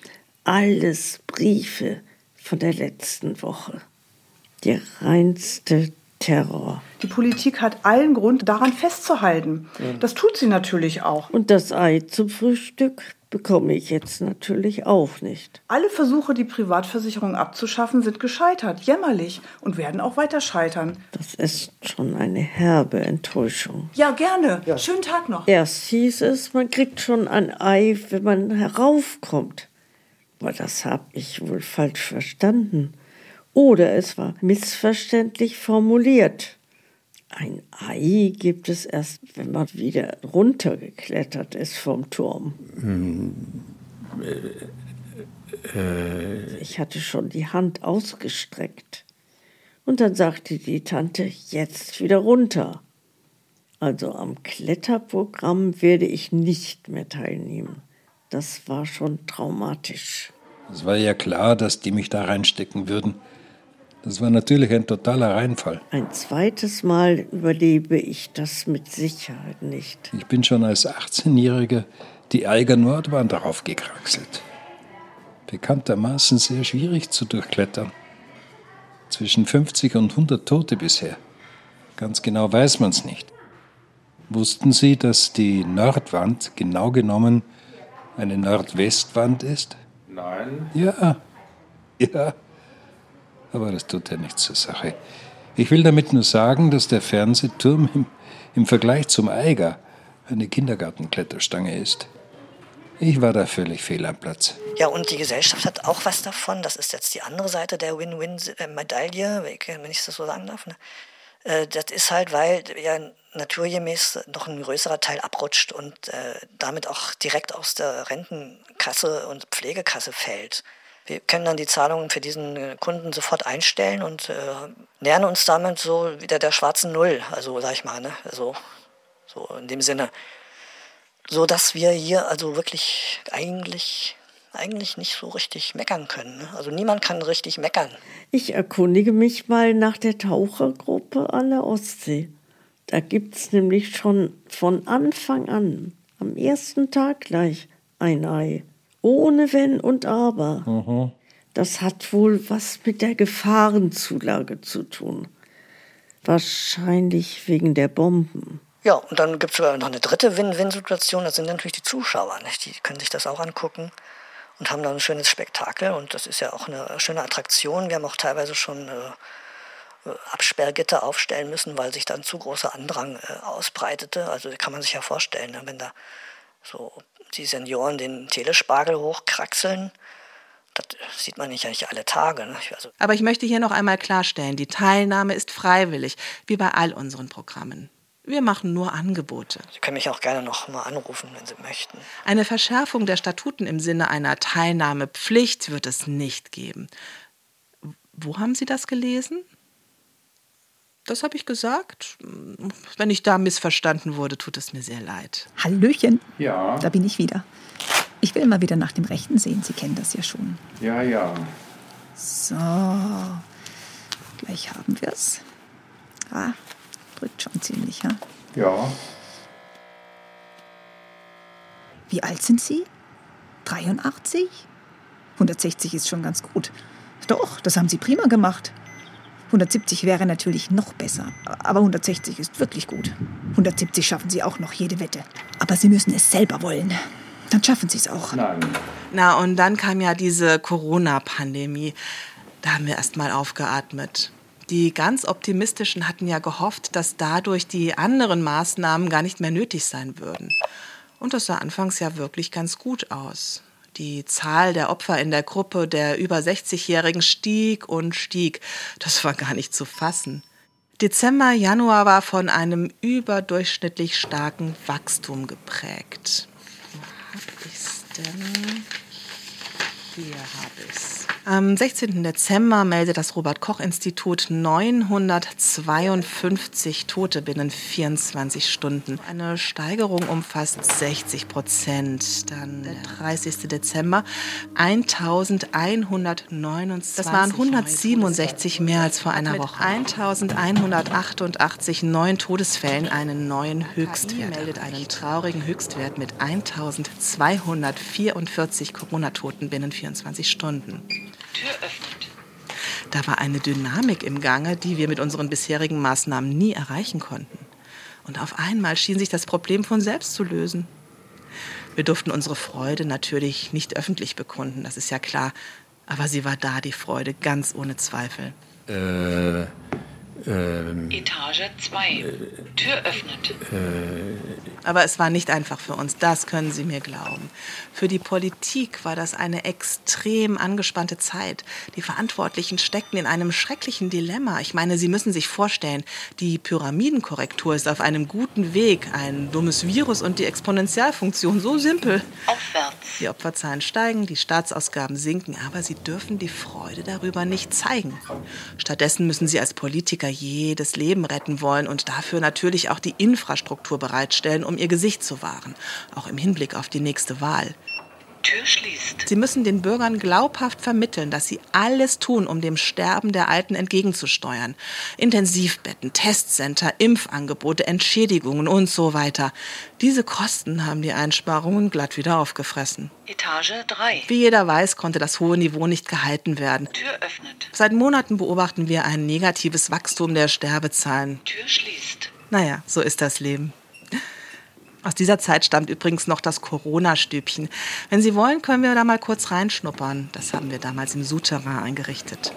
Alles Briefe von der letzten Woche. Der reinste Terror. Die Politik hat allen Grund, daran festzuhalten. Ja. Das tut sie natürlich auch. Und das Ei zum Frühstück bekomme ich jetzt natürlich auch nicht. Alle Versuche, die Privatversicherung abzuschaffen, sind gescheitert, jämmerlich und werden auch weiter scheitern. Das ist schon eine herbe Enttäuschung. Ja, gerne. Ja. Schönen Tag noch. Erst hieß es, man kriegt schon ein Ei, wenn man heraufkommt. Aber das habe ich wohl falsch verstanden. Oder es war missverständlich formuliert. Ein Ei gibt es erst, wenn man wieder runtergeklettert ist vom Turm. Äh. Ich hatte schon die Hand ausgestreckt. Und dann sagte die Tante, jetzt wieder runter. Also am Kletterprogramm werde ich nicht mehr teilnehmen. Das war schon traumatisch. Es war ja klar, dass die mich da reinstecken würden. Das war natürlich ein totaler Reinfall. Ein zweites Mal überlebe ich das mit Sicherheit nicht. Ich bin schon als achtzehnjähriger die Eiger Nordwand darauf gekraxelt. Bekanntermaßen sehr schwierig zu durchklettern. Zwischen fünfzig und hundert Tote bisher. Ganz genau weiß man es nicht. Wussten Sie, dass die Nordwand genau genommen eine Nordwestwand ist? Nein. Ja, ja. Aber das tut ja nichts zur Sache. Ich will damit nur sagen, dass der Fernsehturm im, im Vergleich zum Eiger eine Kindergartenkletterstange ist. Ich war da völlig fehl am Platz. Ja, und die Gesellschaft hat auch was davon. Das ist jetzt die andere Seite der Win-Win-Medaille, wenn ich das so sagen darf. Ne? Das ist halt, weil ja naturgemäß noch ein größerer Teil abrutscht und äh, damit auch direkt aus der Rentenkasse und Pflegekasse fällt. Wir können dann die Zahlungen für diesen Kunden sofort einstellen und äh, nähern uns damit so wieder der schwarzen Null, also sag ich mal, ne? also, so in dem Sinne. So dass wir hier also wirklich eigentlich, eigentlich nicht so richtig meckern können. Ne? Also niemand kann richtig meckern. Ich erkundige mich mal nach der Tauchergruppe an der Ostsee. Da gibt's nämlich schon von Anfang an, am ersten Tag gleich, ein Ei. Ohne Wenn und Aber. Mhm. Das hat wohl was mit der Gefahrenzulage zu tun. Wahrscheinlich wegen der Bomben. Ja, und dann gibt es sogar noch eine dritte Win-Win-Situation. Das sind natürlich die Zuschauer. Nicht? Die können sich das auch angucken und haben dann ein schönes Spektakel. Und das ist ja auch eine schöne Attraktion. Wir haben auch teilweise schon äh, Absperrgitter aufstellen müssen, weil sich dann zu großer Andrang äh, ausbreitete. Also kann man sich ja vorstellen, ne? Wenn da so die Senioren den Telespargel hochkraxeln, das sieht man nicht eigentlich alle Tage. Ne? Also Aber ich möchte hier noch einmal klarstellen, die Teilnahme ist freiwillig, wie bei all unseren Programmen. Wir machen nur Angebote. Sie können mich auch gerne noch mal anrufen, wenn Sie möchten. Eine Verschärfung der Statuten im Sinne einer Teilnahmepflicht wird es nicht geben. Wo haben Sie das gelesen? Das habe ich gesagt. Wenn ich da missverstanden wurde, tut es mir sehr leid. Hallöchen. Ja. Da bin ich wieder. Ich will mal wieder nach dem Rechten sehen. Sie kennen das ja schon. Ja, ja. So. Gleich haben wir es. Ah, drückt schon ziemlich, ja? Ja. Wie alt sind Sie? dreiundachtzig? hundertsechzig ist schon ganz gut. Doch, das haben Sie prima gemacht. hundertsiebzig wäre natürlich noch besser, aber hundertsechzig ist wirklich gut. hundertsiebzig schaffen Sie auch noch, jede Wette. Aber Sie müssen es selber wollen. Dann schaffen Sie es auch. Nein. Na, und dann kam ja diese Corona-Pandemie. Da haben wir erst mal aufgeatmet. Die ganz Optimistischen hatten ja gehofft, dass dadurch die anderen Maßnahmen gar nicht mehr nötig sein würden. Und das sah anfangs ja wirklich ganz gut aus. Die Zahl der Opfer in der Gruppe der über sechzigjährigen stieg und stieg. Das war gar nicht zu fassen. Dezember, Januar war von einem überdurchschnittlich starken Wachstum geprägt. Wo hab ich's denn? Hier habe ich's. Am sechzehnten Dezember meldet das Robert-Koch-Institut neunhundertzweiundfünfzig Tote binnen vierundzwanzig Stunden. Eine Steigerung um fast sechzig Prozent. Dann der dreißigsten Dezember eintausendeinhundertneunundzwanzig. Das waren hundertsiebenundsechzig mehr als vor einer Woche. Mit eintausendeinhundertachtundachtzig neuen Todesfällen einen neuen Höchstwert. meldet einen traurigen Höchstwert mit eintausendzweihundertvierundvierzig Corona-Toten binnen vierundzwanzig Stunden. Tür öffnet. Da war eine Dynamik im Gange, die wir mit unseren bisherigen Maßnahmen nie erreichen konnten. Und auf einmal schien sich das Problem von selbst zu lösen. Wir durften unsere Freude natürlich nicht öffentlich bekunden, das ist ja klar. Aber sie war da, die Freude, ganz ohne Zweifel. Äh, Ähm, Etage zwei. Äh, Tür öffnet. Äh, Aber es war nicht einfach für uns, das können Sie mir glauben. Für die Politik war das eine extrem angespannte Zeit. Die Verantwortlichen steckten in einem schrecklichen Dilemma. Ich meine, Sie müssen sich vorstellen, die Pyramidenkorrektur ist auf einem guten Weg. Ein dummes Virus und die Exponentialfunktion, so simpel. Aufwärts. Die Opferzahlen steigen, die Staatsausgaben sinken, aber Sie dürfen die Freude darüber nicht zeigen. Stattdessen müssen Sie als Politiker jedes Leben retten wollen und dafür natürlich auch die Infrastruktur bereitstellen, um Ihr Gesicht zu wahren, auch im Hinblick auf die nächste Wahl. Tür schließt. Sie müssen den Bürgern glaubhaft vermitteln, dass sie alles tun, um dem Sterben der Alten entgegenzusteuern. Intensivbetten, Testcenter, Impfangebote, Entschädigungen und so weiter. Diese Kosten haben die Einsparungen glatt wieder aufgefressen. Etage drei. Wie jeder weiß, konnte das hohe Niveau nicht gehalten werden. Tür öffnet. Seit Monaten beobachten wir ein negatives Wachstum der Sterbezahlen. Tür schließt. Naja, so ist das Leben. Aus dieser Zeit stammt übrigens noch das Corona-Stübchen. Wenn Sie wollen, können wir da mal kurz reinschnuppern. Das haben wir damals im Souterrain eingerichtet.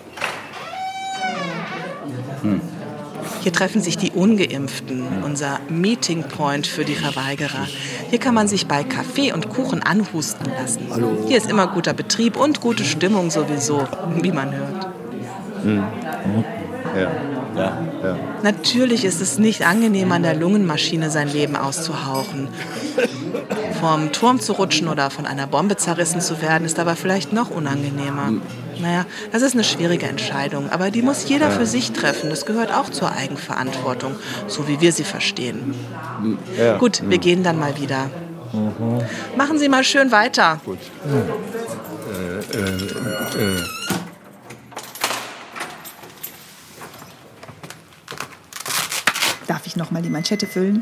Hm. Hier treffen sich die Ungeimpften, unser Meeting Point für die Verweigerer. Hier kann man sich bei Kaffee und Kuchen anhusten lassen. Hallo. Hier ist immer guter Betrieb und gute Stimmung sowieso, wie man hört. Hm. Ja. Ja. Ja. Natürlich ist es nicht angenehm, an der Lungenmaschine sein Leben auszuhauchen. Vom Turm zu rutschen oder von einer Bombe zerrissen zu werden, ist aber vielleicht noch unangenehmer. Naja, das ist eine schwierige Entscheidung, aber die muss jeder für sich treffen. Das gehört auch zur Eigenverantwortung, so wie wir sie verstehen. Ja. Gut, wir gehen dann mal wieder. Mhm. Machen Sie mal schön weiter. Gut. Äh, äh, äh. Darf ich noch mal die Manschette füllen?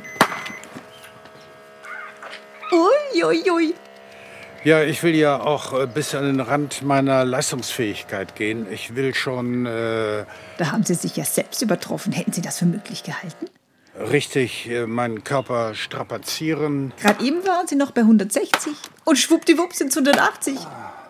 Ui, ui, ui. Ja, ich will ja auch bis an den Rand meiner Leistungsfähigkeit gehen. Ich will schon... Äh, da haben Sie sich ja selbst übertroffen. Hätten Sie das für möglich gehalten? Richtig äh, meinen Körper strapazieren. Gerade eben waren Sie noch bei hundertsechzig und schwuppdiwupp sind es hundertachtzig.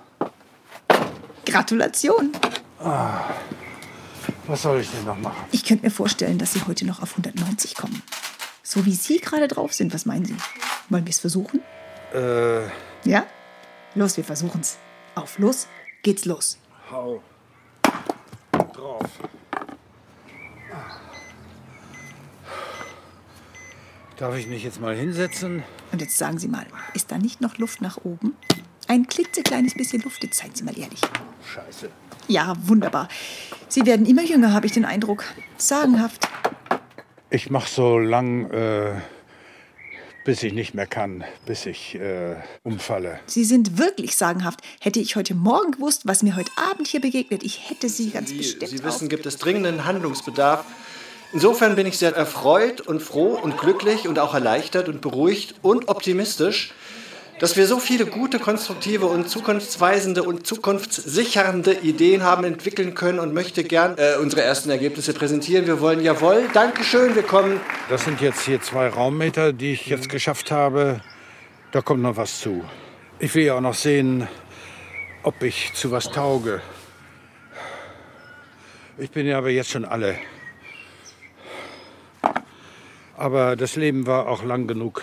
Gratulation. Ah. Was soll ich denn noch machen? Ich könnte mir vorstellen, dass Sie heute noch auf hundertneunzig kommen. So wie Sie gerade drauf sind, was meinen Sie? Wollen wir es versuchen? Äh... Ja? Los, wir versuchen's. Auf, los, geht's los. Hau drauf. Darf ich mich jetzt mal hinsetzen? Und jetzt sagen Sie mal, ist da nicht noch Luft nach oben? Ein klitzekleines bisschen Luft, jetzt seien Sie mal ehrlich. Scheiße. Ja, wunderbar. Sie werden immer jünger, habe ich den Eindruck. Sagenhaft. Ich mache so lang, äh, bis ich nicht mehr kann, bis ich äh, umfalle. Sie sind wirklich sagenhaft. Hätte ich heute Morgen gewusst, was mir heute Abend hier begegnet, ich hätte Sie ganz Sie, bestimmt Sie wissen, auf... gibt es dringenden Handlungsbedarf. Insofern bin ich sehr erfreut und froh und glücklich und auch erleichtert und beruhigt und optimistisch, dass wir so viele gute, konstruktive und zukunftsweisende und zukunftssichernde Ideen haben entwickeln können und möchte gern äh, unsere ersten Ergebnisse präsentieren. Wir wollen jawohl, Dankeschön, wir kommen. Das sind jetzt hier zwei Raummeter, die ich jetzt geschafft habe. Da kommt noch was zu. Ich will ja auch noch sehen, ob ich zu was tauge. Ich bin ja aber jetzt schon alle. Aber das Leben war auch lang genug.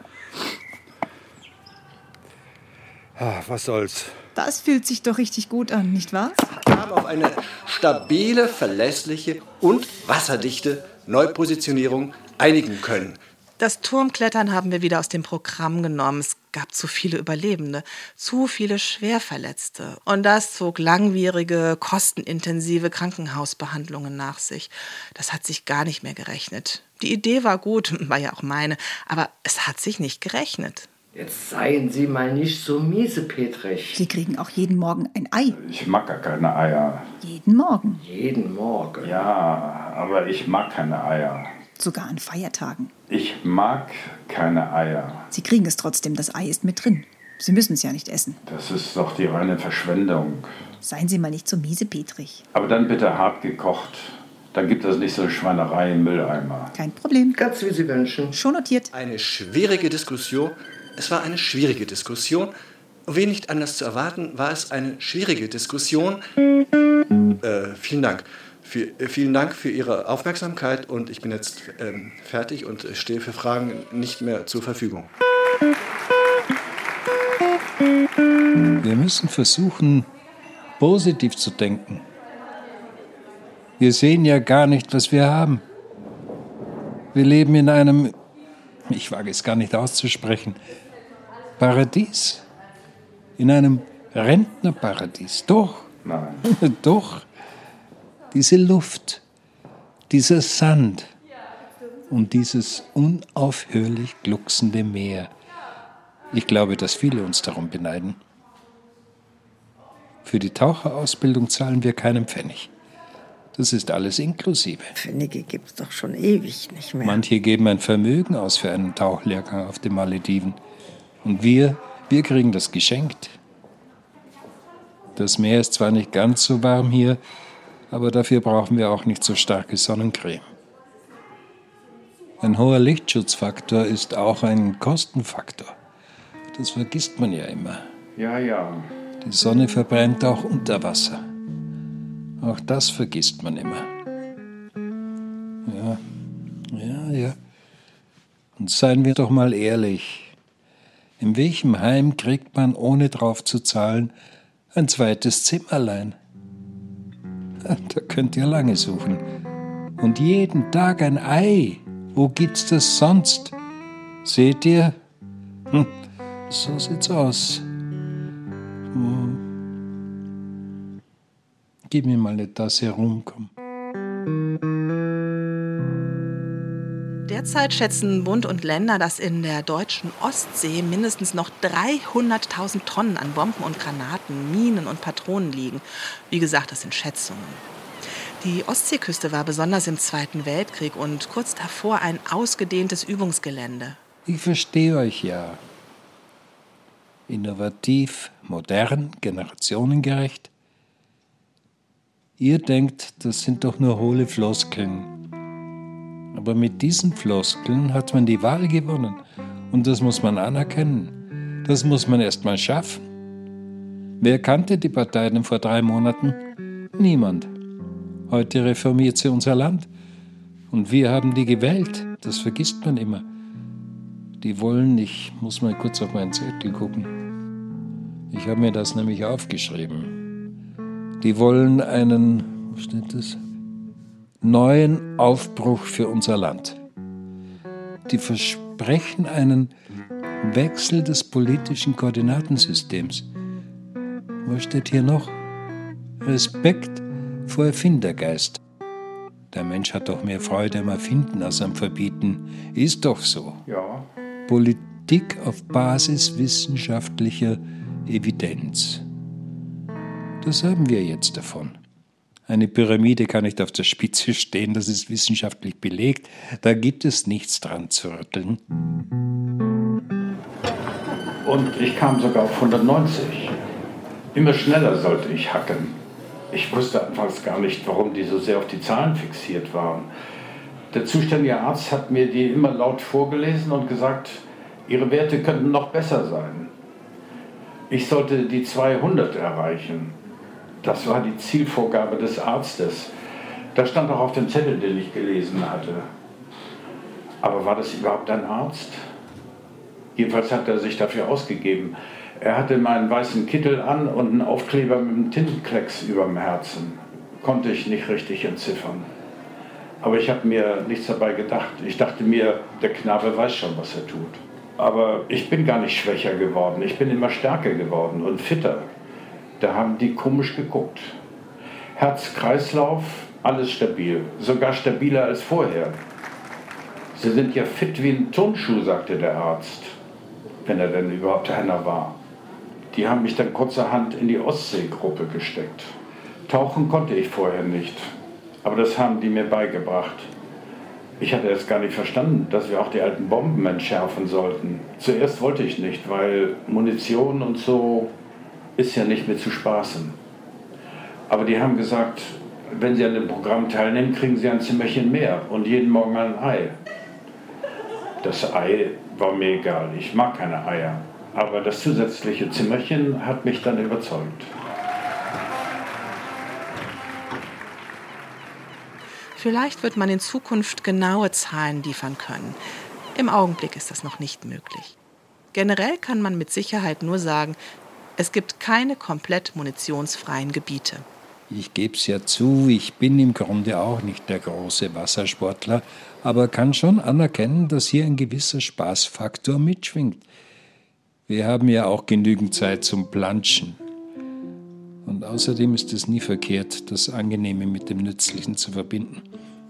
Ah, was soll's. Das fühlt sich doch richtig gut an, nicht wahr? Wir haben auf eine stabile, verlässliche und wasserdichte Neupositionierung einigen können. Das Turmklettern haben wir wieder aus dem Programm genommen. Es gab zu viele Überlebende, zu viele Schwerverletzte. Und das zog langwierige, kostenintensive Krankenhausbehandlungen nach sich. Das hat sich gar nicht mehr gerechnet. Die Idee war gut, war ja auch meine, aber es hat sich nicht gerechnet. Jetzt seien Sie mal nicht so miesepetrig. Sie kriegen auch jeden Morgen ein Ei. Ich mag gar keine Eier. Jeden Morgen. Jeden Morgen? Ja, aber ich mag keine Eier. Sogar an Feiertagen. Ich mag keine Eier. Sie kriegen es trotzdem, das Ei ist mit drin. Sie müssen es ja nicht essen. Das ist doch die reine Verschwendung. Seien Sie mal nicht so miesepetrig. Aber dann bitte hart gekocht. Dann gibt es nicht so eine Schweinerei im Mülleimer. Kein Problem. Ganz wie Sie wünschen. Schon notiert. Eine schwierige Diskussion. Es war eine schwierige Diskussion. Wie nicht anders zu erwarten, war es eine schwierige Diskussion. Äh, vielen Dank. Vielen Dank für Ihre Aufmerksamkeit und ich bin jetzt ähm, fertig und stehe für Fragen nicht mehr zur Verfügung. Wir müssen versuchen, positiv zu denken. Wir sehen ja gar nicht, was wir haben. Wir leben in einem, ich wage es gar nicht auszusprechen, Paradies. In einem Rentnerparadies. Doch. Nein. Doch. Diese Luft, dieser Sand und dieses unaufhörlich glucksende Meer. Ich glaube, dass viele uns darum beneiden. Für die Taucherausbildung zahlen wir keinen Pfennig. Das ist alles inklusive. Pfennige gibt es doch schon ewig nicht mehr. Manche geben ein Vermögen aus für einen Tauchlehrgang auf den Malediven. Und wir, wir kriegen das geschenkt. Das Meer ist zwar nicht ganz so warm hier, aber dafür brauchen wir auch nicht so starke Sonnencreme. Ein hoher Lichtschutzfaktor ist auch ein Kostenfaktor. Das vergisst man ja immer. Ja, ja. Die Sonne verbrennt auch unter Wasser. Auch das vergisst man immer. Ja, ja, ja. Und seien wir doch mal ehrlich. In welchem Heim kriegt man, ohne drauf zu zahlen, ein zweites Zimmerlein? Da könnt ihr lange suchen. Und jeden Tag ein Ei. Wo gibt's das sonst? Seht ihr? Hm, so sieht's aus. Hm. Gib mir mal eine Tasse rum, komm. Derzeit schätzen Bund und Länder, dass in der deutschen Ostsee mindestens noch dreihunderttausend Tonnen an Bomben und Granaten, Minen und Patronen liegen. Wie gesagt, das sind Schätzungen. Die Ostseeküste war besonders im Zweiten Weltkrieg und kurz davor ein ausgedehntes Übungsgelände. Ich verstehe euch ja. Innovativ, modern, generationengerecht. Ihr denkt, das sind doch nur hohle Floskeln. Aber mit diesen Floskeln hat man die Wahl gewonnen. Und das muss man anerkennen. Das muss man erst mal schaffen. Wer kannte die Partei denn vor drei Monaten? Niemand. Heute reformiert sie unser Land. Und wir haben die gewählt. Das vergisst man immer. Die wollen, ich muss mal kurz auf meinen Zettel gucken. Ich habe mir das nämlich aufgeschrieben. Die wollen einen, wo steht das? Neuen Aufbruch für unser Land. Die versprechen einen Wechsel des politischen Koordinatensystems. Was steht hier noch? Respekt vor Erfindergeist. Der Mensch hat doch mehr Freude am Erfinden als am Verbieten. Ist doch so. Ja. Politik auf Basis wissenschaftlicher Evidenz. Das haben wir jetzt davon. Eine Pyramide kann nicht auf der Spitze stehen, das ist wissenschaftlich belegt. Da gibt es nichts dran zu rütteln. Und ich kam sogar auf hundertneunzig. Immer schneller sollte ich hacken. Ich wusste anfangs gar nicht, warum die so sehr auf die Zahlen fixiert waren. Der zuständige Arzt hat mir die immer laut vorgelesen und gesagt, ihre Werte könnten noch besser sein. Ich sollte die zweihundert erreichen. Das war die Zielvorgabe des Arztes. Das stand auch auf dem Zettel, den ich gelesen hatte. Aber war das überhaupt ein Arzt? Jedenfalls hat er sich dafür ausgegeben. Er hatte meinen weißen Kittel an und einen Aufkleber mit einem Tintenklecks überm Herzen. Konnte ich nicht richtig entziffern. Aber ich habe mir nichts dabei gedacht. Ich dachte mir, der Knabe weiß schon, was er tut. Aber ich bin gar nicht schwächer geworden. Ich bin immer stärker geworden und fitter. Da haben die komisch geguckt. Herz-Kreislauf, alles stabil. Sogar stabiler als vorher. Sie sind ja fit wie ein Turnschuh, sagte der Arzt. Wenn er denn überhaupt einer war. Die haben mich dann kurzerhand in die Ostseegruppe gesteckt. Tauchen konnte ich vorher nicht. Aber das haben die mir beigebracht. Ich hatte es gar nicht verstanden, dass wir auch die alten Bomben entschärfen sollten. Zuerst wollte ich nicht, weil Munition und so ist ja nicht mehr zu spaßen. Aber die haben gesagt, wenn Sie an dem Programm teilnehmen, kriegen Sie ein Zimmerchen mehr und jeden Morgen ein Ei. Das Ei war mir egal, ich mag keine Eier. Aber das zusätzliche Zimmerchen hat mich dann überzeugt. Vielleicht wird man in Zukunft genaue Zahlen liefern können. Im Augenblick ist das noch nicht möglich. Generell kann man mit Sicherheit nur sagen, es gibt keine komplett munitionsfreien Gebiete. Ich gebe es ja zu, ich bin im Grunde auch nicht der große Wassersportler, aber kann schon anerkennen, dass hier ein gewisser Spaßfaktor mitschwingt. Wir haben ja auch genügend Zeit zum Planschen. Und außerdem ist es nie verkehrt, das Angenehme mit dem Nützlichen zu verbinden.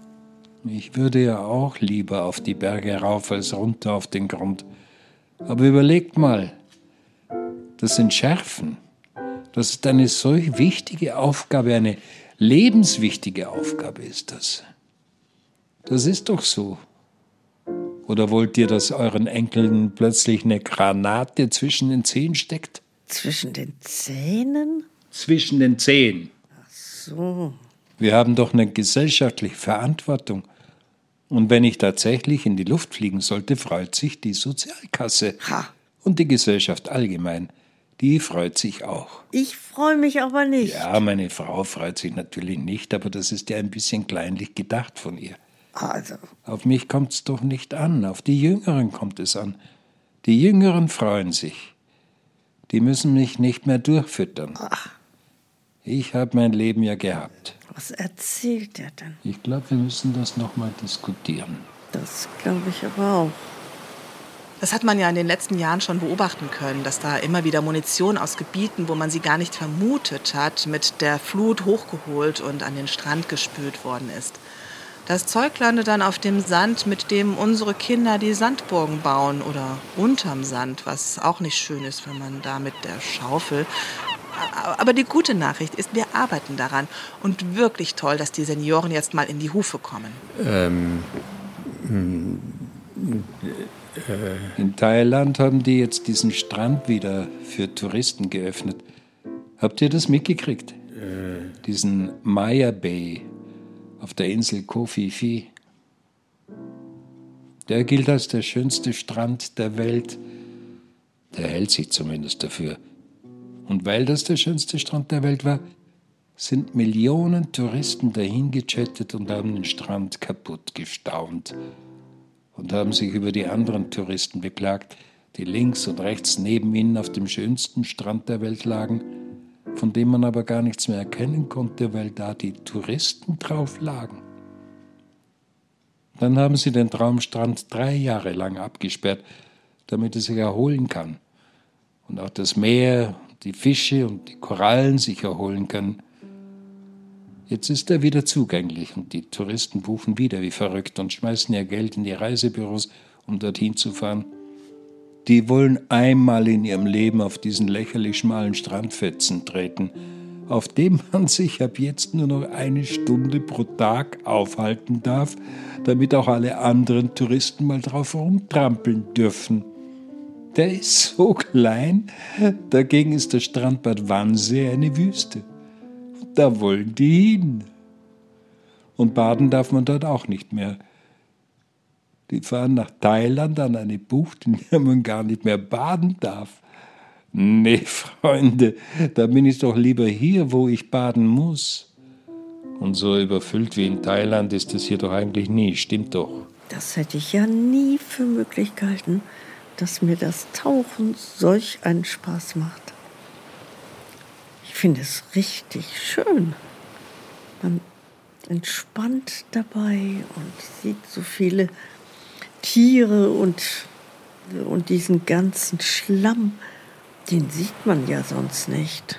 Ich würde ja auch lieber auf die Berge rauf als runter auf den Grund. Aber überlegt mal, das Entschärfen, das ist eine solch wichtige Aufgabe, eine lebenswichtige Aufgabe ist das. Das ist doch so. Oder wollt ihr, dass euren Enkeln plötzlich eine Granate zwischen den Zehen steckt? Zwischen den Zähnen? Zwischen den Zehen. Ach so. Wir haben doch eine gesellschaftliche Verantwortung. Und wenn ich tatsächlich in die Luft fliegen sollte, freut sich die Sozialkasse. Ha. Und die Gesellschaft allgemein. Die freut sich auch. Ich freue mich aber nicht. Ja, meine Frau freut sich natürlich nicht, aber das ist ja ein bisschen kleinlich gedacht von ihr. Also. Auf mich kommt es doch nicht an, auf die Jüngeren kommt es an. Die Jüngeren freuen sich. Die müssen mich nicht mehr durchfüttern. Ach. Ich habe mein Leben ja gehabt. Was erzählt er denn? Ich glaube, wir müssen das noch mal diskutieren. Das glaube ich aber auch. Das hat man ja in den letzten Jahren schon beobachten können, dass da immer wieder Munition aus Gebieten, wo man sie gar nicht vermutet hat, mit der Flut hochgeholt und an den Strand gespült worden ist. Das Zeug landet dann auf dem Sand, mit dem unsere Kinder die Sandburgen bauen oder unterm Sand, was auch nicht schön ist, wenn man da mit der Schaufel... Aber die gute Nachricht ist, wir arbeiten daran. Und wirklich toll, dass die Senioren jetzt mal in die Hufe kommen. Ähm, äh, in Thailand haben die jetzt diesen Strand wieder für Touristen geöffnet. Habt ihr das mitgekriegt? Äh. Diesen Maya Bay auf der Insel Koh Phi Phi. Der gilt als der schönste Strand der Welt. Der hält sich zumindest dafür. Und weil das der schönste Strand der Welt war, sind Millionen Touristen dahin gechattet und haben den Strand kaputt gestaunt und haben sich über die anderen Touristen beklagt, die links und rechts neben ihnen auf dem schönsten Strand der Welt lagen, von dem man aber gar nichts mehr erkennen konnte, weil da die Touristen drauf lagen. Dann haben sie den Traumstrand drei Jahre lang abgesperrt, damit er sich erholen kann und auch das Meer, die Fische und die Korallen sich erholen können. Jetzt ist er wieder zugänglich und die Touristen buchen wieder wie verrückt und schmeißen ihr Geld in die Reisebüros, um dorthin zu fahren. Die wollen einmal in ihrem Leben auf diesen lächerlich schmalen Strandfetzen treten, auf dem man sich ab jetzt nur noch eine Stunde pro Tag aufhalten darf, damit auch alle anderen Touristen mal drauf rumtrampeln dürfen. Der ist so klein, dagegen ist der Strandbad Wannsee eine Wüste. Da wollen die hin. Und baden darf man dort auch nicht mehr. Die fahren nach Thailand an eine Bucht, in der man gar nicht mehr baden darf. Nee, Freunde, da bin ich doch lieber hier, wo ich baden muss. Und so überfüllt wie in Thailand ist es hier doch eigentlich nie, stimmt doch. Das hätte ich ja nie für möglich gehalten, dass mir das Tauchen solch einen Spaß macht. Ich finde es richtig schön. Man entspannt dabei und sieht so viele Tiere und, und diesen ganzen Schlamm, den sieht man ja sonst nicht.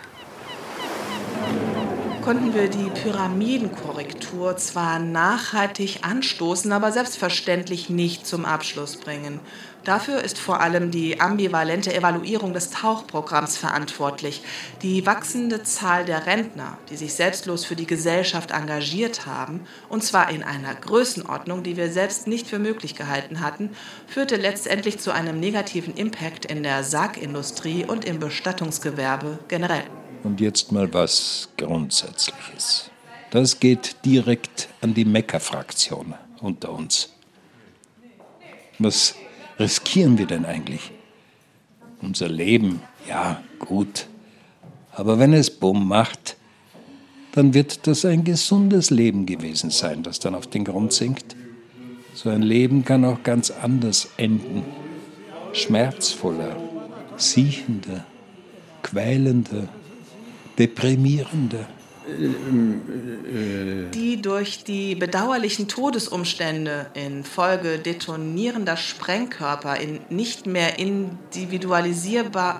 Konnten wir die Pyramidenkorrektur zwar nachhaltig anstoßen, aber selbstverständlich nicht zum Abschluss bringen. Dafür ist vor allem die ambivalente Evaluierung des Tauchprogramms verantwortlich. Die wachsende Zahl der Rentner, die sich selbstlos für die Gesellschaft engagiert haben, und zwar in einer Größenordnung, die wir selbst nicht für möglich gehalten hatten, führte letztendlich zu einem negativen Impact in der Sargindustrie und im Bestattungsgewerbe generell. Und jetzt mal was Grundsätzliches. Das geht direkt an die Mekka-Fraktion unter uns. Was riskieren wir denn eigentlich? Unser Leben, ja, gut. Aber wenn es Bumm macht, dann wird das ein gesundes Leben gewesen sein, das dann auf den Grund sinkt. So ein Leben kann auch ganz anders enden. Schmerzvoller, siechender, quälender, deprimierender. Die durch die bedauerlichen Todesumstände infolge detonierender Sprengkörper in nicht mehr individualisierbar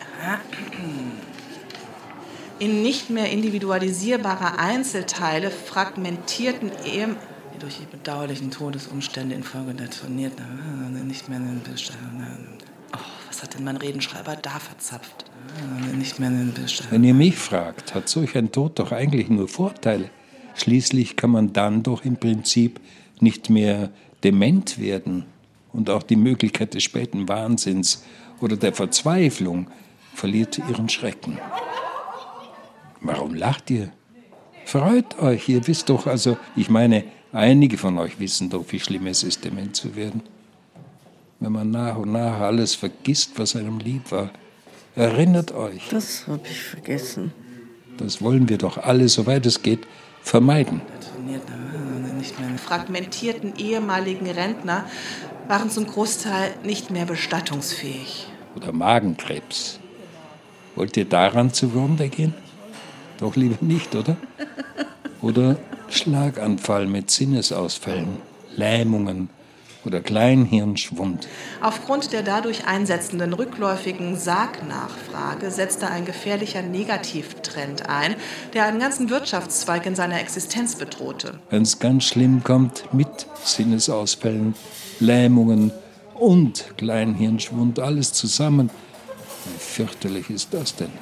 in nicht mehr individualisierbare Einzelteile fragmentierten Ehe die durch die bedauerlichen Todesumstände infolge detonierter nicht mehr oh, was hat denn mein Redenschreiber da verzapft? Nicht mehr Wenn ihr mich fragt, hat solch ein Tod doch eigentlich nur Vorteile. Schließlich kann man dann doch im Prinzip nicht mehr dement werden. Und auch die Möglichkeit des späten Wahnsinns oder der Verzweiflung verliert ihren Schrecken. Warum lacht ihr? Freut euch, ihr wisst doch, also, ich meine, einige von euch wissen doch, wie schlimm es ist, dement zu werden. Wenn man nach und nach alles vergisst, was einem lieb war. Erinnert euch. Das habe ich vergessen. Das wollen wir doch alle, soweit es geht, vermeiden. Die fragmentierten ehemaligen Rentner waren zum Großteil nicht mehr bestattungsfähig. Oder Magenkrebs. Wollt ihr daran zugrunde gehen? Doch lieber nicht, oder? Oder Schlaganfall mit Sinnesausfällen, Lähmungen oder Kleinhirnschwund. Aufgrund der dadurch einsetzenden rückläufigen Sargnachfrage setzte ein gefährlicher Negativtrend ein, der einen ganzen Wirtschaftszweig in seiner Existenz bedrohte. Wenn es ganz schlimm kommt, mit Sinnesausfällen, Lähmungen und Kleinhirnschwund, alles zusammen. Wie fürchterlich ist das denn?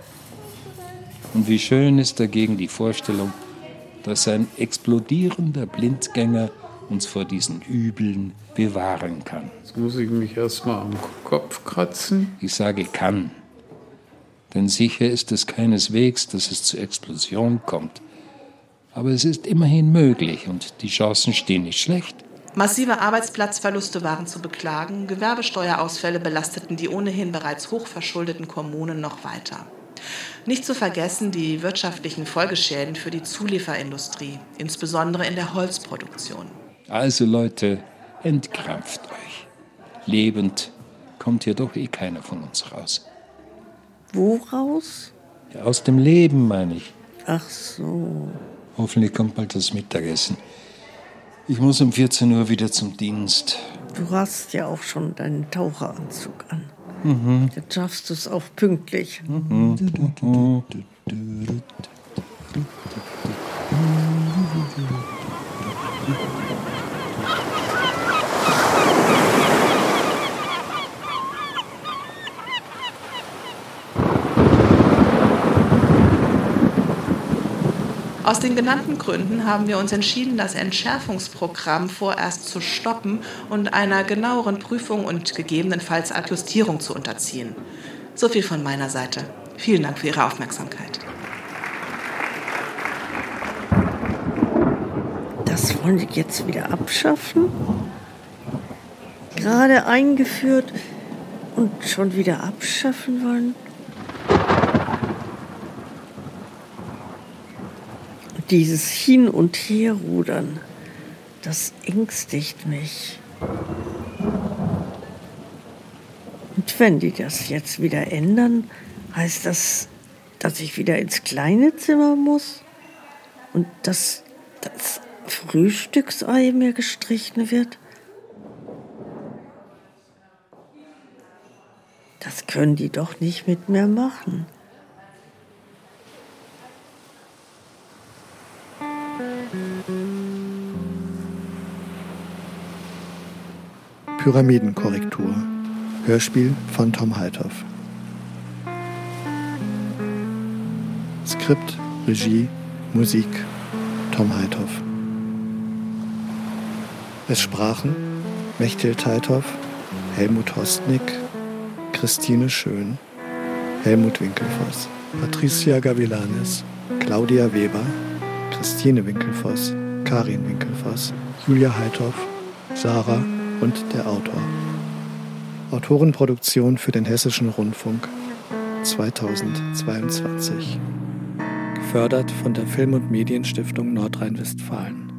Und wie schön ist dagegen die Vorstellung, dass ein explodierender Blindgänger uns vor diesen Übeln bewahren kann. Jetzt muss ich mich erst mal am Kopf kratzen. Ich sage kann, denn sicher ist es keineswegs, dass es zur Explosion kommt. Aber es ist immerhin möglich und die Chancen stehen nicht schlecht. Massive Arbeitsplatzverluste waren zu beklagen, Gewerbesteuerausfälle belasteten die ohnehin bereits hochverschuldeten Kommunen noch weiter. Nicht zu vergessen die wirtschaftlichen Folgeschäden für die Zulieferindustrie, insbesondere in der Holzproduktion. Also Leute, entkrampft euch. Lebend kommt hier doch eh keiner von uns raus. Wo raus? Ja, aus dem Leben, meine ich. Ach so. Hoffentlich kommt bald das Mittagessen. Ich muss um vierzehn Uhr wieder zum Dienst. Du hast ja auch schon deinen Taucheranzug an. Mhm. Jetzt schaffst du es auch pünktlich. Mhm. Aus den genannten Gründen haben wir uns entschieden, das Entschärfungsprogramm vorerst zu stoppen und einer genaueren Prüfung und gegebenenfalls Adjustierung zu unterziehen. So viel von meiner Seite. Vielen Dank für Ihre Aufmerksamkeit. Das wollen Sie jetzt wieder abschaffen? Gerade eingeführt und schon wieder abschaffen wollen? Dieses Hin- und Herrudern, das ängstigt mich. Und wenn die das jetzt wieder ändern, heißt das, dass ich wieder ins kleine Zimmer muss und dass das Frühstücksei mir gestrichen wird? Das können die doch nicht mit mir machen. Pyramidenkorrektur. Hörspiel von Tom Heithoff. Skript, Regie, Musik Tom Heithoff. Es sprachen Mechthild Heithoff, Helmut Hostnick, Christine Schön, Helmut Winkelfoss, Patricia Gavilanes, Claudia Weber, Christine Winkelfoss, Karin Winkelfoss, Julia Heithoff, Sarah und der Autor. Autorenproduktion für den Hessischen Rundfunk zweitausendzweiundzwanzig. gefördert von der Film- und Medienstiftung Nordrhein-Westfalen.